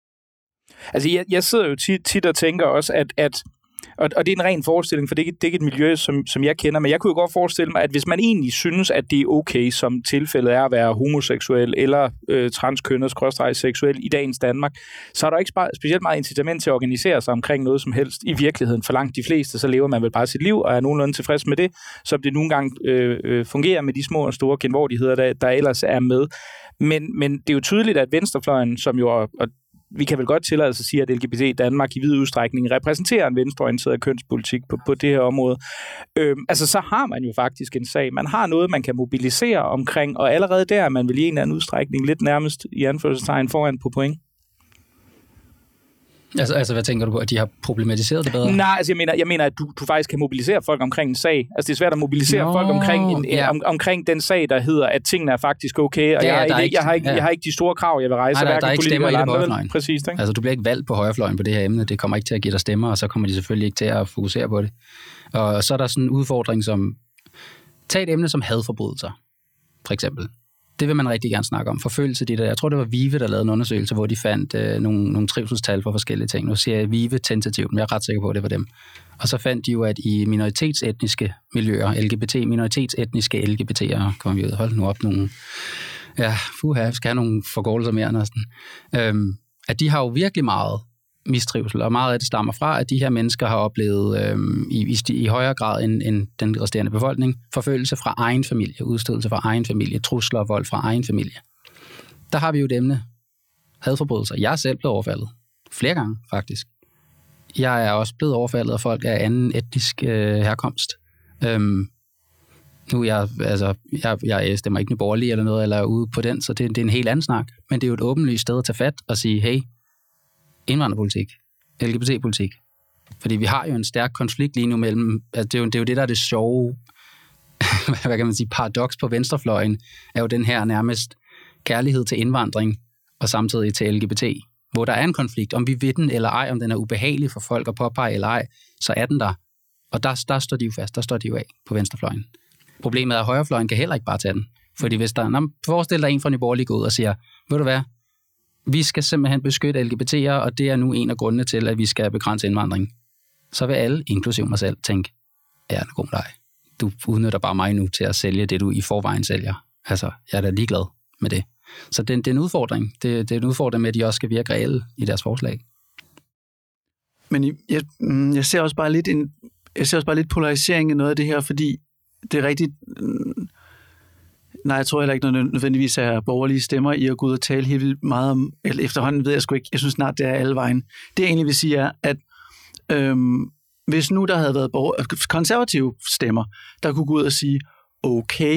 Altså, jeg, jeg sidder jo tit, tit og tænker også, at, at Og, og det er en ren forestilling, for det er, det er ikke et miljø, som, som jeg kender, men jeg kunne jo godt forestille mig, at hvis man egentlig synes, at det er okay, som tilfældet er at være homoseksuel eller øh, transkønnet, skråstreg seksuel i dagens Danmark, så er der ikke specielt meget incitament til at organisere sig omkring noget som helst. I virkeligheden, for langt de fleste, så lever man vel bare sit liv og er nogenlunde tilfreds med det, som det nogle gange øh, øh, fungerer med de små og store genvordigheder, der, der ellers er med. Men, men det er jo tydeligt, at venstrefløjen, som jo og vi kan vel godt tillade os at sige, at L G B T i Danmark i vid udstrækning repræsenterer en venstreorienteret kønspolitik på, på det her område. Øhm, altså, så har man jo faktisk en sag. Man har noget, man kan mobilisere omkring, og allerede der er man vel i en eller anden udstrækning lidt nærmest i anførselstegn foran på point. Altså, altså, hvad tænker du på, at de har problematiseret det bedre? Nej, altså jeg mener, jeg mener at du, du faktisk kan mobilisere folk omkring en sag. Altså det er svært at mobilisere Nå, folk omkring, en, ja. om, omkring den sag, der hedder, at tingene er faktisk okay, og ja, jeg, har ikke, ikke, jeg, har ikke, ja. jeg har ikke de store krav, jeg vil rejse, Nej, der, der er ikke stemmer i det på højrefløjen. Præcis, ikke? Altså du bliver ikke valgt på højrefløjen på det her emne, det kommer ikke til at give dig stemmer, og så kommer de selvfølgelig ikke til at fokusere på det. Og så er der sådan en udfordring som, tag et emne som hadforbrydelser, for eksempel. Det vil man rigtig gerne snakke om. Forfølgelse, de der. Jeg tror, det var VIVE, der lavede en undersøgelse, hvor de fandt øh, nogle, nogle trivselstal for forskellige ting. Nu siger jeg VIVE tentativt, men jeg er ret sikker på, at det var dem. Og så fandt de jo, at i minoritetsetniske miljøer, L G B T, minoritetsetniske L G B T'ere, kommer vi ud og holde nu op nogle, ja, fuha, vi skal have nogle forgåelser mere næsten, øhm, at de har jo virkelig meget mistrivsel, og meget af det stammer fra, at de her mennesker har oplevet øhm, i, i, i højere grad end, end den resterende befolkning, forfølgelse fra egen familie, udstødelse fra egen familie, trusler og vold fra egen familie. Der har vi jo et emne, hadforbrydelser. Jeg er selv blevet overfaldet. Flere gange, faktisk. Jeg er også blevet overfaldet af folk af anden etnisk øh, herkomst. Øhm, nu er jeg, altså, jeg, jeg stemmer ikke Nye Borgerlige eller noget, eller er ude på den, så det, det er en helt anden snak. Men det er jo et åbenlyst sted at tage fat og sige, hey, indvandrerpolitik, L G B T-politik. Fordi vi har jo en stærk konflikt lige nu mellem, altså det er jo det, er jo det der er det sjove, hvad kan man sige, paradoks på venstrefløjen, er jo den her nærmest kærlighed til indvandring, og samtidig til L G B T, hvor der er en konflikt, om vi ved den eller ej, om den er ubehagelig for folk at påpege eller ej, så er den der. Og der, der står de jo fast, der står de jo af på venstrefløjen. Problemet er, at højrefløjen kan heller ikke bare tage den. Fordi hvis der, når, forestil dig en fra Nye Borgerlige går ud og siger, ved du hvad, vi skal simpelthen beskytte L G B T'ere, og det er nu en af grundene til, at vi skal begrænse indvandring. Så vil alle, inklusive mig selv, tænke, ja, det er god dig. Du udnytter bare mig nu til at sælge det, du i forvejen sælger. Altså, jeg er da ligeglad med det. Så det, det er en udfordring. Det, det er en udfordring med, at de også skal virke reelle i deres forslag. Men jeg, jeg ser også bare lidt en, jeg ser også bare lidt polarisering i noget af det her, fordi det er rigtigt. Nej, jeg tror heller ikke noget nødvendigvis er borgerlige stemmer i at gå ud og tale helt vildt meget om, eller efterhånden ved jeg sgu ikke, jeg synes snart, det er alle vejen. Det jeg egentlig vil sige er, at øhm, hvis nu der havde været borger, konservative stemmer, der kunne gå ud og sige, okay,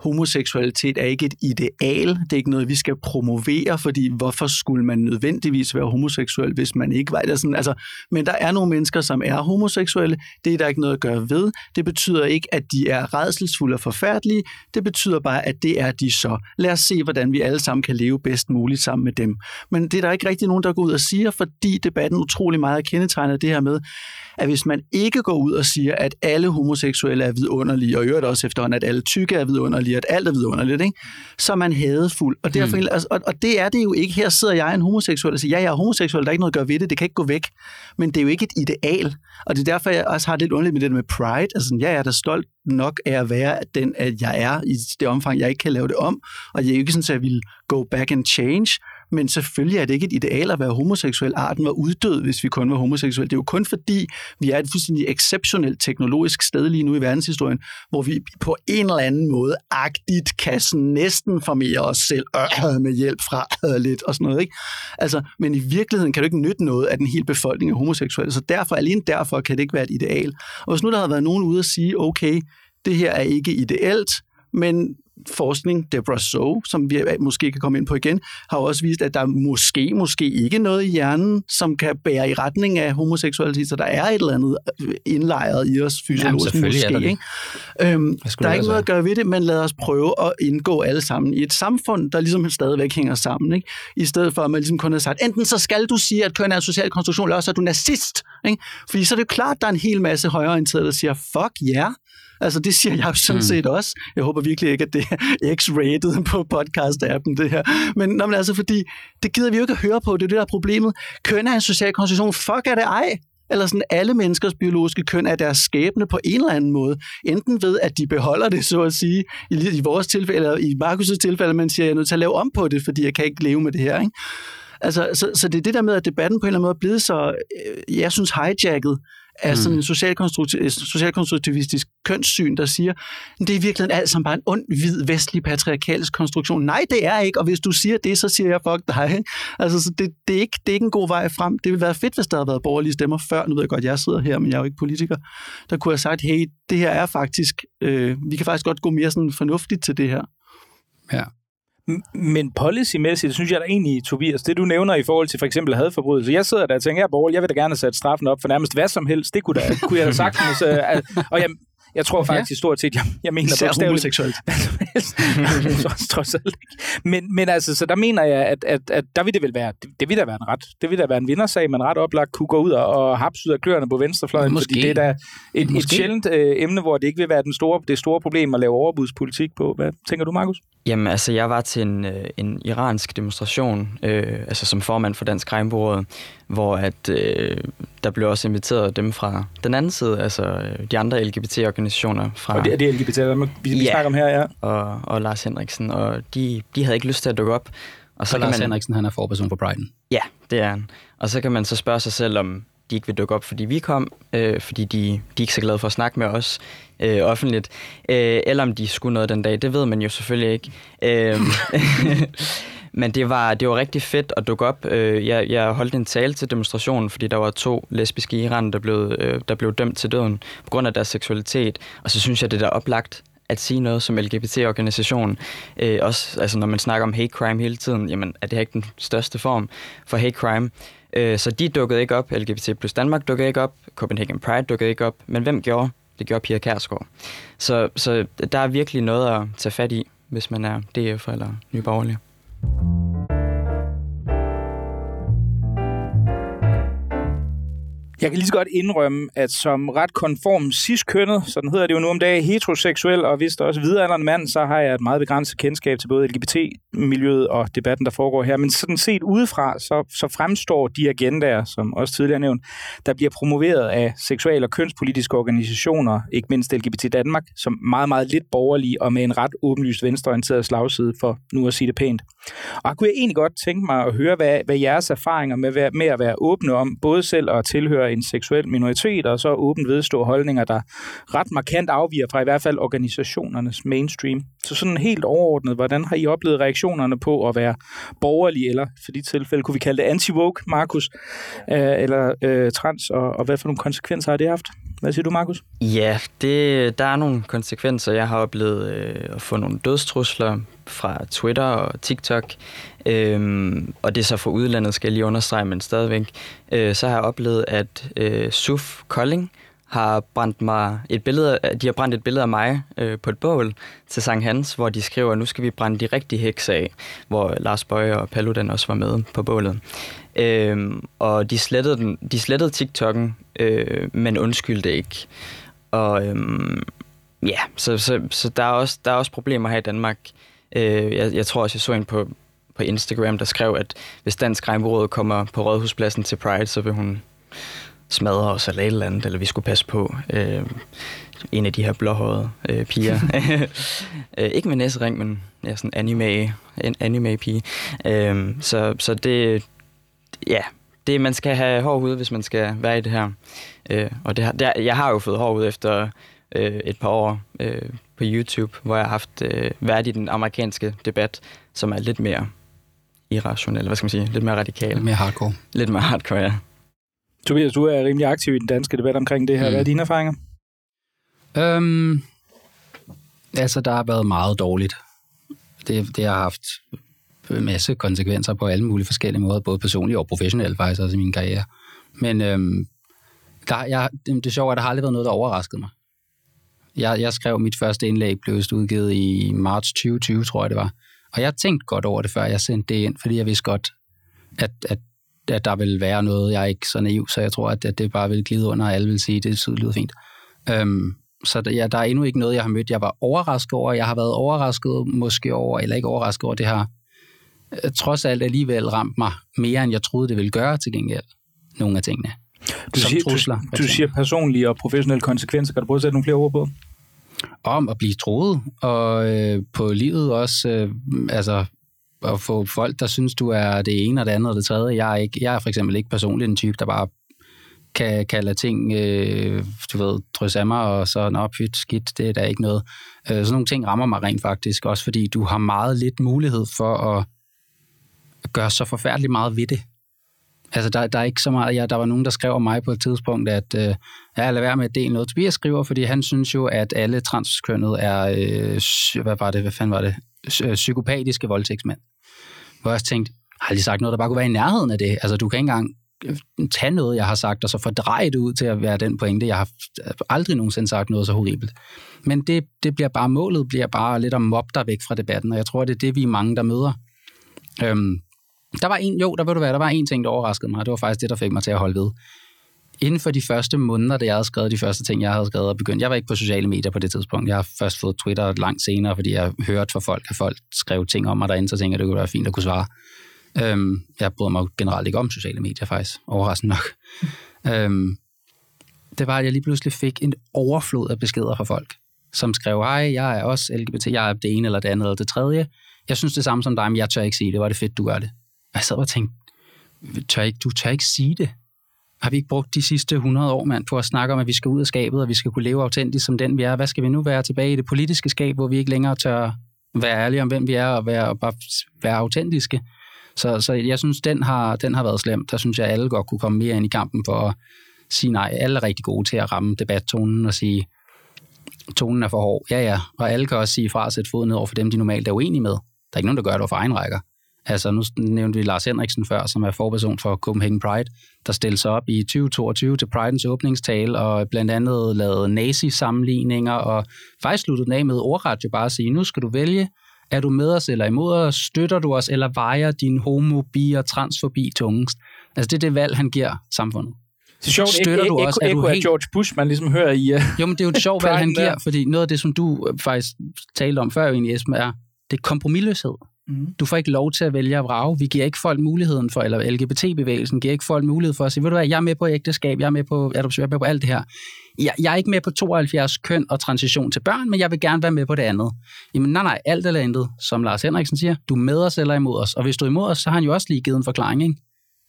homoseksualitet er ikke et ideal, det er ikke noget, vi skal promovere, fordi hvorfor skulle man nødvendigvis være homoseksuel, hvis man ikke var det sådan, altså, men der er nogle mennesker, som er homoseksuelle, det er der ikke noget at gøre ved, det betyder ikke, at de er rædselsfulde og forfærdelige, det betyder bare, at det er de så. Lad os se, hvordan vi alle sammen kan leve bedst muligt sammen med dem. Men det er der ikke rigtig nogen, der går ud og siger, fordi debatten utrolig meget kendetegner det her med, at hvis man ikke går ud og siger, at alle homoseksuelle er vidunderlige, og i øvrigt også efterhånden, at alle tykke er vidunderlige, at alt er vidunderligt, ikke? Så er man hadefuld. Og, derfor, mm. og, og det er det jo ikke. Her sidder jeg en homoseksuel og siger, ja, jeg er homoseksuel, der er ikke noget at gøre ved det, det kan ikke gå væk. Men det er jo ikke et ideal. Og det er derfor, jeg også har lidt underligt med det med pride. Altså, ja, jeg er da stolt nok af at være den, at jeg er i det omfang, jeg ikke kan lave det om. Og jeg er jo ikke sådan, at jeg vil go back and change. Men selvfølgelig er det ikke et ideal at være homoseksuel. Arten var uddød, hvis vi kun var homoseksuelle. Det er jo kun fordi, vi er et fuldstændig exceptionelt teknologisk sted lige nu i verdenshistorien, hvor vi på en eller anden måde agtigt kan næsten formere os selv øh, med hjælp fra øh, lidt og sådan noget. Ikke? Altså, men i virkeligheden kan det ikke nytte noget, at en hel befolkning er homoseksuel. Så derfor, alene derfor kan det ikke være et ideal. Og hvis nu der havde været nogen ude at sige, okay, det her er ikke ideelt, men forskning, Deborah So, som vi måske kan komme ind på igen, har også vist, at der måske, måske ikke noget i hjernen, som kan bære i retning af homoseksualitet, så der er et eller andet indlejret i os fysiologisk måske. Er ikke? Øhm, der er ikke noget at gøre ved det, men lad os prøve at indgå alle sammen i et samfund, der ligesom stadigvæk hænger sammen. Ikke? I stedet for, at man ligesom kun har sagt, enten så skal du sige, at køn er en social konstruktion, eller også er du nazist. Ikke? Fordi så er det jo klart, at der er en hel masse højreorienterede, der siger, fuck ja, yeah. Altså, det siger jeg jo sådan set også. Jeg håber virkelig ikke, at det er X-rated på podcast-appen, det her. Men, nå, men altså, fordi det gider vi jo ikke at høre på. Det er det, der er problemet. Køn er en social konstruktion. Fuck er det ej? Eller sådan, alle menneskers biologiske køn er deres skæbne på en eller anden måde. Enten ved, at de beholder det, så at sige, i, i vores tilfælde, eller i Markus' tilfælde, man siger, jeg er nødt til at lave om på det, fordi jeg kan ikke leve med det her, ikke? Altså, så, så det er det der med, at debatten på en eller anden måde er blevet så, jeg synes, hijacket af sådan en socialkonstruktivistisk kønssyn, der siger, det er i virkeligheden alt sammen bare en ond, hvid, vestlig, patriarkalsk konstruktion. Nej, det er ikke, og hvis du siger det, så siger jeg, fuck dig. Altså, så det, det, er ikke, det er ikke en god vej frem. Det ville være fedt, hvis der havde været borgerlige stemmer før. Nu ved jeg godt, jeg sidder her, men jeg er jo ikke politiker. Der kunne jeg have sagt, hey, det her er faktisk, øh, vi kan faktisk godt gå mere sådan fornuftigt til det her. Ja. Men policy-mæssigt, synes jeg da egentlig, Tobias, det du nævner i forhold til for eksempel hadforbrydelse. Jeg sidder der og tænker, jeg, jeg vil da gerne sætte straffen op for nærmest hvad som helst. Det kunne, da, kunne jeg da sagtens. Og jeg, jeg tror faktisk stort set, jeg, jeg mener bogstaveligt homoseksuelt. Trods alt ikke. Men, men altså, så der mener jeg, at, at, at der vil det vel være, det, det vil da være en ret, det vil da være en vindersag, man ret oplagt kunne gå ud og, og hapse ud af kløerne på venstrefløjen, fordi det er da et, et sjældent øh, emne, hvor det ikke vil være den store, det store problem at lave overbudspolitik på. Hvad tænker du, Markus? Jamen, altså, jeg var til en, en iransk demonstration, øh, altså som formand for Dansk Regnbueråd, hvor at, øh, der blev også inviteret dem fra den anden side, altså de andre L G B T-organisationer. Fra, og det er det L G B T, der vi, vi ja, snakker om her, ja. Og, og Lars Henriksen, og de, de havde ikke lyst til at dukke op. Og så Lars man, Henriksen, han er forperson for Priden. Ja, det er han. Og så kan man så spørge sig selv, om de ikke vil dukke op, fordi vi kom, øh, fordi de, de er ikke så glade for at snakke med os øh, offentligt, øh, eller om de skulle noget den dag, det ved man jo selvfølgelig ikke. Øh, Men det var, det var rigtig fedt at dukke op. Jeg, jeg holdt en tale til demonstrationen, fordi der var to lesbiske i Iran, der blev, der blev dømt til døden på grund af deres seksualitet. Og så synes jeg, det er oplagt at sige noget som L G B T-organisation. Øh, også altså, når man snakker om hate crime hele tiden, jamen er det her ikke den største form for hate crime? Øh, så de dukkede ikke op. L G B T plus Danmark dukkede ikke op. Copenhagen Pride dukkede ikke op. Men hvem gjorde? Det gjorde Pia Kjærsgaard. Så, så der er virkelig noget at tage fat i, hvis man er D F eller Nye Borgerlige. Jeg kan lige så godt indrømme, at som ret konform cis-kønnet, sådan hedder det jo nu om dagen, heteroseksuel og vist også viderealdrende mand, så har jeg et meget begrænset kendskab til både L G B T-miljøet og debatten, der foregår her. Men sådan set udefra, så, så fremstår de agendaer, som også tidligere nævnt, der bliver promoveret af seksual- og kønspolitiske organisationer, ikke mindst L G B T Danmark, som meget, meget lidt borgerlige og med en ret åbenlyst venstreorienteret slagside, for nu at sige det pænt. Og jeg kunne jeg egentlig godt tænke mig at høre, hvad, hvad jeres erfaringer med, med at være åbne om, både selv at tilhøre en seksuel minoritet, og så åbent vedstå holdninger, der ret markant afviger fra i hvert fald organisationernes mainstream. Så sådan helt overordnet, hvordan har I oplevet reaktionerne på at være borgerlige, eller for de tilfælde kunne vi kalde det anti-woke, Markus, øh, eller øh, trans, og, og hvad for nogle konsekvenser har det haft? Hvad siger du, Markus? Ja, det, der er nogle konsekvenser. Jeg har oplevet øh, at få nogle dødstrusler fra Twitter og TikTok, øhm, og det er så for udlandet, skal jeg lige understrege, men stadigvæk. Øh, så har jeg oplevet, at øh, S U F Kolding har brændt mig et billede, de har brændt et billede af mig øh, på et bål til Sankt Hans, hvor de skriver, nu skal vi brænde de rigtige hekse af, hvor Lars Boje og Paludan også var med på bålet. Øhm, og de slettede, den, de slettede TikTok'en, øh, men undskyldte ikke. Og øhm, ja, så, så, så der, er også, der er også problemer her i Danmark. Øh, jeg, jeg tror også, jeg så en på, på Instagram, der skrev, at hvis Dansk Regnbueråd kommer på Rådhuspladsen til Pride, så vil hun smadre os eller et eller andet, eller vi skulle passe på. Øh, en af de her blåhårede øh, piger. øh, ikke med næsering, men ja, sådan anime, en anime-pige. Øh, så, så det, ja, det, man skal have hård hud, hvis man skal være i det her. Øh, og det, det, jeg har jo fået hård hud efter øh, et par år øh, på YouTube, hvor jeg har haft øh, været i den amerikanske debat, som er lidt mere irrationel, hvad skal man sige, lidt mere radikal. Lidt mere hardcore. Lidt mere hardcore, ja. Tobias, du er rimelig aktiv i den danske debat omkring det her. Hvad er dine erfaringer? Øhm, altså, der har været meget dårligt. Det, det har haft en masse konsekvenser på alle mulige forskellige måder, både personligt og professionelt faktisk også i min karriere. Men øhm, der, jeg, det, det sjove er, at der har aldrig været noget, der overraskede mig. Jeg, jeg skrev mit første indlæg, blev udgivet i marts tyve tyve, tror jeg det var. Og jeg tænkte godt over det, før jeg sendte det ind, fordi jeg vidste godt, at, at, at der ville være noget, jeg er ikke så naiv, så jeg tror, at, at det bare ville glide under, og alle vil sige, at det lyder fint. Øhm, så der, ja, der er endnu ikke noget, jeg har mødt, jeg var overrasket over. Jeg har været overrasket måske over, eller ikke overrasket over, det har trods alt alligevel ramt mig mere, end jeg troede, det ville gøre til gengæld. Nogle af tingene. Du, siger, trusler, du, du siger personlige og professionelle konsekvenser. Kan du prøve at sætte nogle flere ord på? Om at blive troet, og øh, på livet også, øh, altså at få folk, der synes, du er det ene og det andet og det tredje. Jeg er, ikke, jeg er for eksempel ikke personligt en type, der bare kan, kan lade ting, øh, du ved, drysse af mig, og så, nå, pyt, skidt, det er da ikke noget. Øh, sådan nogle ting rammer mig rent faktisk, også fordi du har meget lidt mulighed for at gøre så forfærdeligt meget ved det. Altså, der, der er ikke så meget. Ja, der var nogen, der skrev om mig på et tidspunkt, at øh, jeg lader være med at dele noget. Tobias skriver, fordi han synes jo, at alle transkønnede er, øh, hvad var det, hvad fanden var det, psykopatiske voldtægtsmænd. Hvor jeg også tænkte, har jeg lige sagt noget, der bare kunne være i nærheden af det? Altså, du kan ikke engang tage noget, jeg har sagt, og så fordreje det ud til at være den pointe. Jeg har aldrig nogensinde sagt noget så horribelt. Men det, det bliver bare, målet bliver bare lidt at mobbe dig væk fra debatten, og jeg tror, det er det, vi er mange, der møder. Øhm, Der var en, jo, der ved du hvad, der var en ting, der overraskede mig, det var faktisk det, der fik mig til at holde ved. Inden for de første måneder, da jeg havde skrevet de første ting, jeg havde skrevet og begyndt, jeg var ikke på sociale medier på det tidspunkt, jeg har først fået Twitter langt senere, fordi jeg hørte fra folk, at folk skrev ting om mig derinde, så tænkte jeg, det kunne være fint at kunne svare. Øhm, jeg bryder mig generelt ikke om sociale medier faktisk, overraskende nok. øhm, det var, at jeg lige pludselig fik en overflod af beskeder fra folk, som skrev, hej, jeg er også L G B T, jeg er det ene eller det andet eller det tredje. Jeg synes det samme som dig, men jeg tør ikke sige det, var det fedt, du gør det. Jeg sad og tænkte, tør ikke, du tør ikke sige det. Har vi ikke brugt de sidste hundrede år, mand, på at snakke om, at vi skal ud af skabet, og vi skal kunne leve autentisk som den, vi er? Hvad skal vi nu være tilbage i det politiske skab, hvor vi ikke længere tør være ærlige om, hvem vi er, og være, og bare være autentiske? Så, så jeg synes, den har, den har været slem. Der synes jeg, alle godt kunne komme mere ind i kampen for at sige nej. Alle er rigtig gode til at ramme debattonen og sige, tonen er for hård. Ja, ja. Og alle kan også sige fra at sætte foden ned over for dem, de normalt er uenige med. Der er ikke nogen, der gør det for egen rækker. Altså, nu nævnte vi Lars Henriksen før, som er forperson for Copenhagen Pride, der stillede sig op i tyve toogtyve til Pridens åbningstale, og blandt andet lavede nazi-sammenligninger, og faktisk sluttede den af med ordret jo bare at sige, nu skal du vælge, er du med os eller imod os, støtter du os, eller vejer din homo, bi og transfobi tungest? Altså, det er det valg, han giver samfundet. Det er sjovt, støtter du også, er du helt... George Bush, man ligesom hører i... Uh... Jo, men det er jo et sjovt valg, han giver, fordi noget af det, som du faktisk talte om før, egentlig, Esben, er, det er kompromisløshed. Mm. Du får ikke lov til at vælge at vrage. Vi giver ikke folk muligheden for, eller L G B T-bevægelsen giver ikke folk mulighed for at sige, ved du hvad, jeg er med på ægteskab, jeg er med på adoption, jeg er med på alt det her. Jeg, jeg er ikke med på tooghalvfjerds køn og transition til børn, men jeg vil gerne være med på det andet. Jamen nej, nej, alt eller intet, som Lars Henriksen siger, du er med os eller imod os. Og hvis du er imod os, så har han jo også lige givet en forklaring, ikke?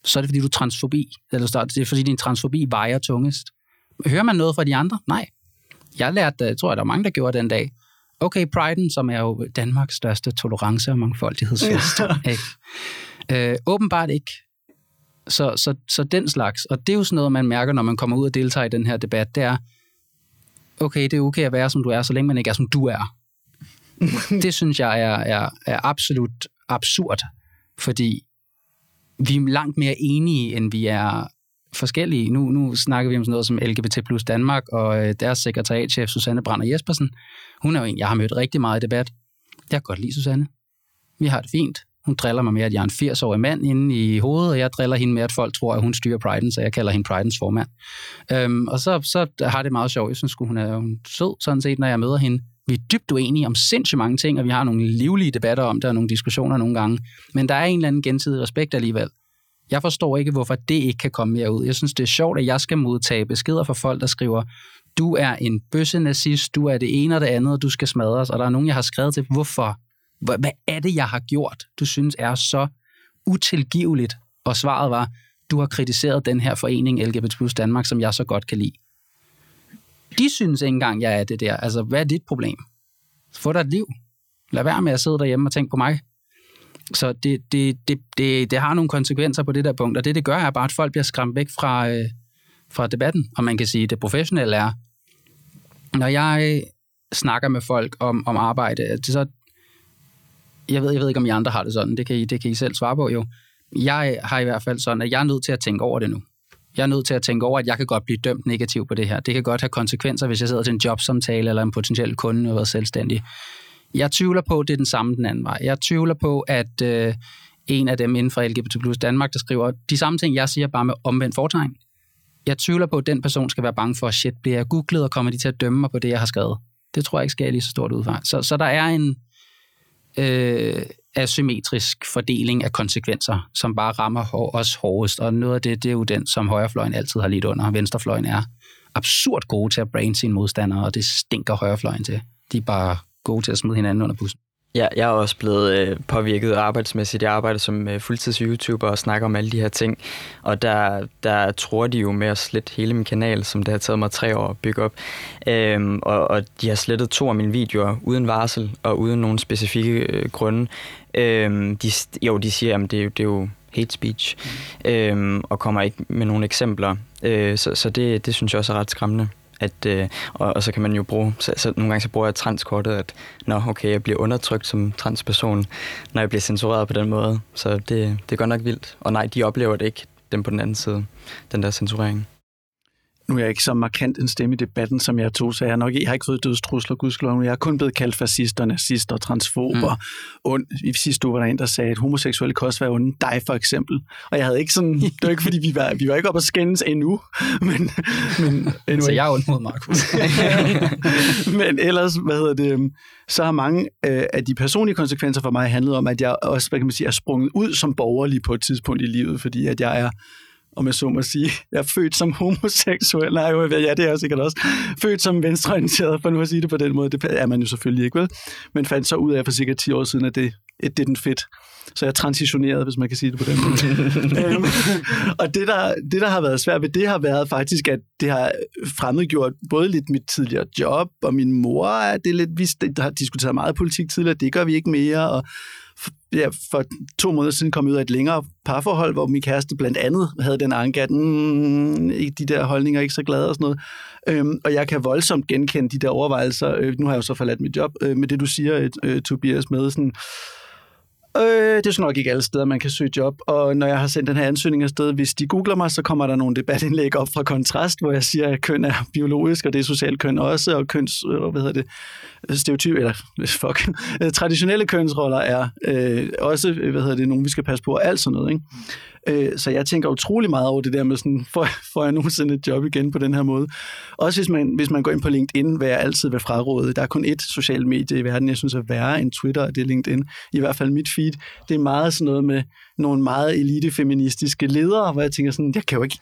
så er det fordi, du er transfobi. Eller det er fordi, din transfobi vejer tungest. Hører man noget fra de andre? Nej. Jeg lærte, jeg tror, der var mange, der gjorde den dag. Okay, Priden, som er jo Danmarks største tolerance- og mangfoldighedsfest. Ikke? Øh, åbenbart ikke. Så, så, så den slags. Og det er jo sådan noget, man mærker, når man kommer ud og deltager i den her debat, det er, okay, det er okay at være, som du er, så længe man ikke er, som du er. Det synes jeg er, er, er absolut absurd, fordi vi er langt mere enige, end vi er forskellige. Nu, nu snakker vi om sådan noget som L G B T plus Danmark, og deres sekretariatschef, Susanne Brander Jespersen, hun er jo en, jeg har mødt rigtig meget i debat. Jeg kan godt lide Susanne. Vi har det fint. Hun driller mig med, at jeg er en firs-årig mand inde i hovedet, og jeg driller hende med, at folk tror, at hun styrer Priden, så jeg kalder hende Pridens formand. Øhm, og så, så har det meget sjovt. Jeg synes, hun er hun sød, sådan set, når jeg møder hende. Vi er dybt uenige om sindssygt mange ting, og vi har nogle livlige debatter om det, og nogle diskussioner nogle gange. Men der er en eller anden gensidig respekt alligevel. Jeg forstår ikke, hvorfor det ikke kan komme mere ud. Jeg synes, det er sjovt, at jeg skal modtage beskeder fra folk, der skriver, du er en bøsse-nazist, du er det ene og det andet, og du skal smadres. Og der er nogen, jeg har skrevet til, hvorfor? Hvad er det, jeg har gjort, du synes er så utilgiveligt? Og svaret var, du har kritiseret den her forening L G B T plus Danmark, som jeg så godt kan lide. De synes ikke engang, jeg er det der. Altså, hvad er dit problem? Få dig et liv. Lad være med at sidde derhjemme og tænke på mig. Så det, det, det, det, det har nogle konsekvenser på det der punkt, og det, det gør er bare, at folk bliver skræmt væk fra, øh, fra debatten. Og man kan sige, at det professionelle er, når jeg snakker med folk om, om arbejde, så Jeg ved, jeg ved ikke, om I andre har det sådan. Det kan, I, det kan I selv svare på, jo. Jeg har i hvert fald sådan, at jeg er nødt til at tænke over det nu. Jeg er nødt til at tænke over, at jeg kan godt blive dømt negativt på det her. Det kan godt have konsekvenser, hvis jeg sidder til en jobsamtale eller en potentiel kunde og er selvstændig. Jeg tvivler på, at det er den samme den anden vej. Jeg tvivler på, at øh, en af dem inden for L G B T plus Danmark, der skriver de samme ting, jeg siger, bare med omvendt fortegn. Jeg tvivler på, at den person skal være bange for, at shit, bliver jeg googlet, og kommer de til at dømme mig på det, jeg har skrevet. Det tror jeg ikke skal lige så stort udfra. Så, så der er en Øh, asymmetrisk fordeling af konsekvenser, som bare rammer os hårdest, og noget af det, det er jo den, som højrefløjen altid har lidt under. Venstrefløjen er absurd gode til at brain sine modstandere, og det stinker højrefløjen til. De er bare gode til at smide hinanden under bussen. Ja, jeg er også blevet øh, påvirket arbejdsmæssigt. Jeg arbejder som øh, fuldtids-YouTuber og snakker om alle de her ting. Og der, der tror de jo med at slette hele min kanal, som det har taget mig tre år at bygge op. Øhm, og, og de har slettet to af mine videoer uden varsel og uden nogle specifikke øh, grunde. Øhm, de, jo, de siger, at det, det er jo hate speech, mm. øhm, og kommer ikke med nogle eksempler. Øh, så så det, det synes jeg også er ret skræmmende. At, øh, og, og så kan man jo bruge, så, så nogle gange så bruger jeg transkortet, at nå, okay, jeg bliver undertrykt som transperson, når jeg bliver censureret på den måde. Så det, det er godt nok vildt. Og nej, de oplever det ikke, dem på den anden side, den der censurering. Nu er jeg ikke så markant en stemme i debatten, som jeg tog, så jeg, nok, jeg har ikke fået dødstrusler, gudskelov. Jeg er kun blevet kaldt fascister, nazister, transfober. Mm. Und. I sidste uge var der en, der sagde, at homoseksuelle kan også være onde. Dig for eksempel. Og jeg havde ikke sådan, det var ikke fordi, vi var, vi var ikke oppe at skændes endnu. Men, men anyway. Så jeg er ondt mod Markus. Men ellers, hvad hedder det, så har mange øh, af de personlige konsekvenser for mig handlet om, at jeg også, hvad kan man sige, er sprunget ud som borgerlig på et tidspunkt i livet, fordi at jeg er, om jeg så må sige, jeg er født som homoseksuel. Nej, jo, ja, det er jeg sikkert også. Født som venstreorienteret, for nu at sige det på den måde. Det er man jo selvfølgelig ikke, vel? Men fandt så ud af for sikkert ti år siden, at det, it didn't fit. Så jeg transitionerede, hvis man kan sige det på den måde. um, og det der, det, der har været svært ved det, har været faktisk, at det har fremmedgjort både lidt mit tidligere job, og min mor, at det er lidt, vi har diskuteret meget politik tidligere, det gør vi ikke mere, og ja, for to måneder siden kom jeg ud af et længere parforhold, hvor min kæreste blandt andet havde den anke, at mm, de der holdninger er ikke så glade og sådan noget. Øhm, og jeg kan voldsomt genkende de der overvejelser. Øh, nu har jeg jo så forladt mit job øh, med det, du siger, øh, Tobias, med sådan, Øh, det er nok ikke alle steder, man kan søge job, og når jeg har sendt den her ansøgning afsted, hvis de googler mig, så kommer der nogle debatindlæg op fra Kontrast, hvor jeg siger, at køn er biologisk, og det er socialt køn også, og køns, hvad hedder det, stereotyp, eller fuck, traditionelle kønsroller er øh, også, hvad hedder det, nogen vi skal passe på, og alt sådan noget, ikke? Øh, så jeg tænker utrolig meget over det der med sådan, får, får jeg nogensinde et job igen på den her måde. Også hvis man, hvis man går ind på LinkedIn, hvad jeg altid vil fraråde. Der er kun ét socialt medie i verden, jeg synes er værre end Twitter, og det er LinkedIn. I hvert fald mit feed. Det er meget sådan noget med nogle meget elitefeministiske ledere, hvor jeg tænker sådan, jeg kan jo ikke...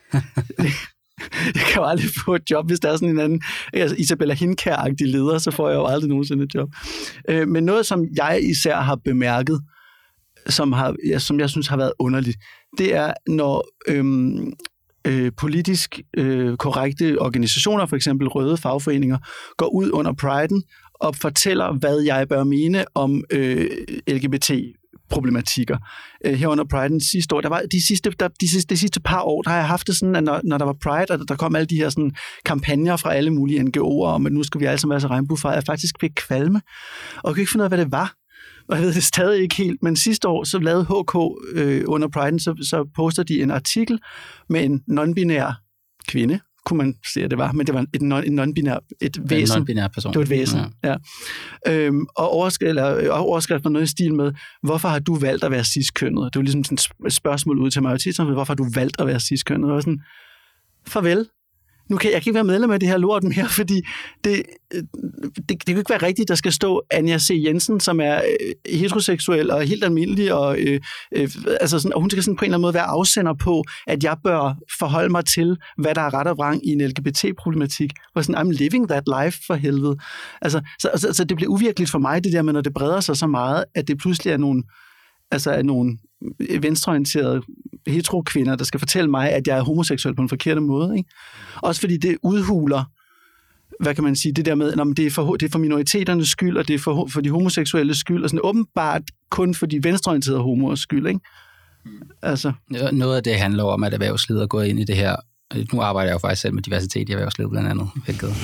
Jeg kan jo aldrig få et job, hvis der er sådan en anden altså Isabella Hindkjær-agtig leder, så får jeg jo aldrig nogensinde et job. Øh, men noget, som jeg især har bemærket, som, har, ja, som jeg synes har været underligt, det er, når øhm, øh, politisk øh, korrekte organisationer, for eksempel røde fagforeninger, går ud under Priden og fortæller, hvad jeg bør mene om øh, L G B T-problematikker. Øh, her under Priden sidste år, der var de sidste, der, de, sidste, de sidste par år, der har jeg haft det sådan, at når, når der var Pride, og der kom alle de her sådan, kampagner fra alle mulige N G O'er om, at nu skal vi alle sammen være så regnbuefejre, jeg faktisk fik kvalme, og jeg kunne ikke finde ud af, hvad det var. Og jeg ved det stadig ikke helt, men sidste år så lavede H K øh, under Priden, så, så postede de en artikel med en non-binær kvinde, kunne man sige, at det var, men det var et, non, en non-binær, et væsen. En non-binær person. Det var et væsen, ja. ja. Øhm, og overskrift, eller, overskrift var noget i stil med, hvorfor har du valgt at være cis-kønnet? Det var ligesom sådan et spørgsmål ud til majoriteten, hvorfor har du valgt at være cis-kønnet? Og sådan, farvel. Nu kan jeg kan ikke være medlem af det her lort mere, fordi det, det, det kan ikke være rigtigt, der skal stå Anja C. Jensen, som er øh, heteroseksuel og helt almindelig, og, øh, øh, altså sådan, og hun skal sådan på en eller anden måde være afsender på, at jeg bør forholde mig til, hvad der er ret og vrang i en L G B T-problematik. Og sådan, I'm living that life, for helvede. Altså, så, så, så det bliver uvirkeligt for mig, det der med, når det breder sig så meget, at det pludselig er nogle, altså er nogle venstreorienterede hetero-kvinder, der skal fortælle mig, at jeg er homoseksuel på en forkert måde. Ikke? Også fordi det udhuler, hvad kan man sige, det der med, at det er for, det er for minoriteternes skyld, og det er for, for de homoseksuelle skyld, og sådan åbenbart kun for de venstreorienterede homoers skyld. Ikke? Altså. Noget af det handler om, at erhvervslivet er gået ind i det her. Nu arbejder jeg jo faktisk selv med diversitet i erhvervslivet blandt andet.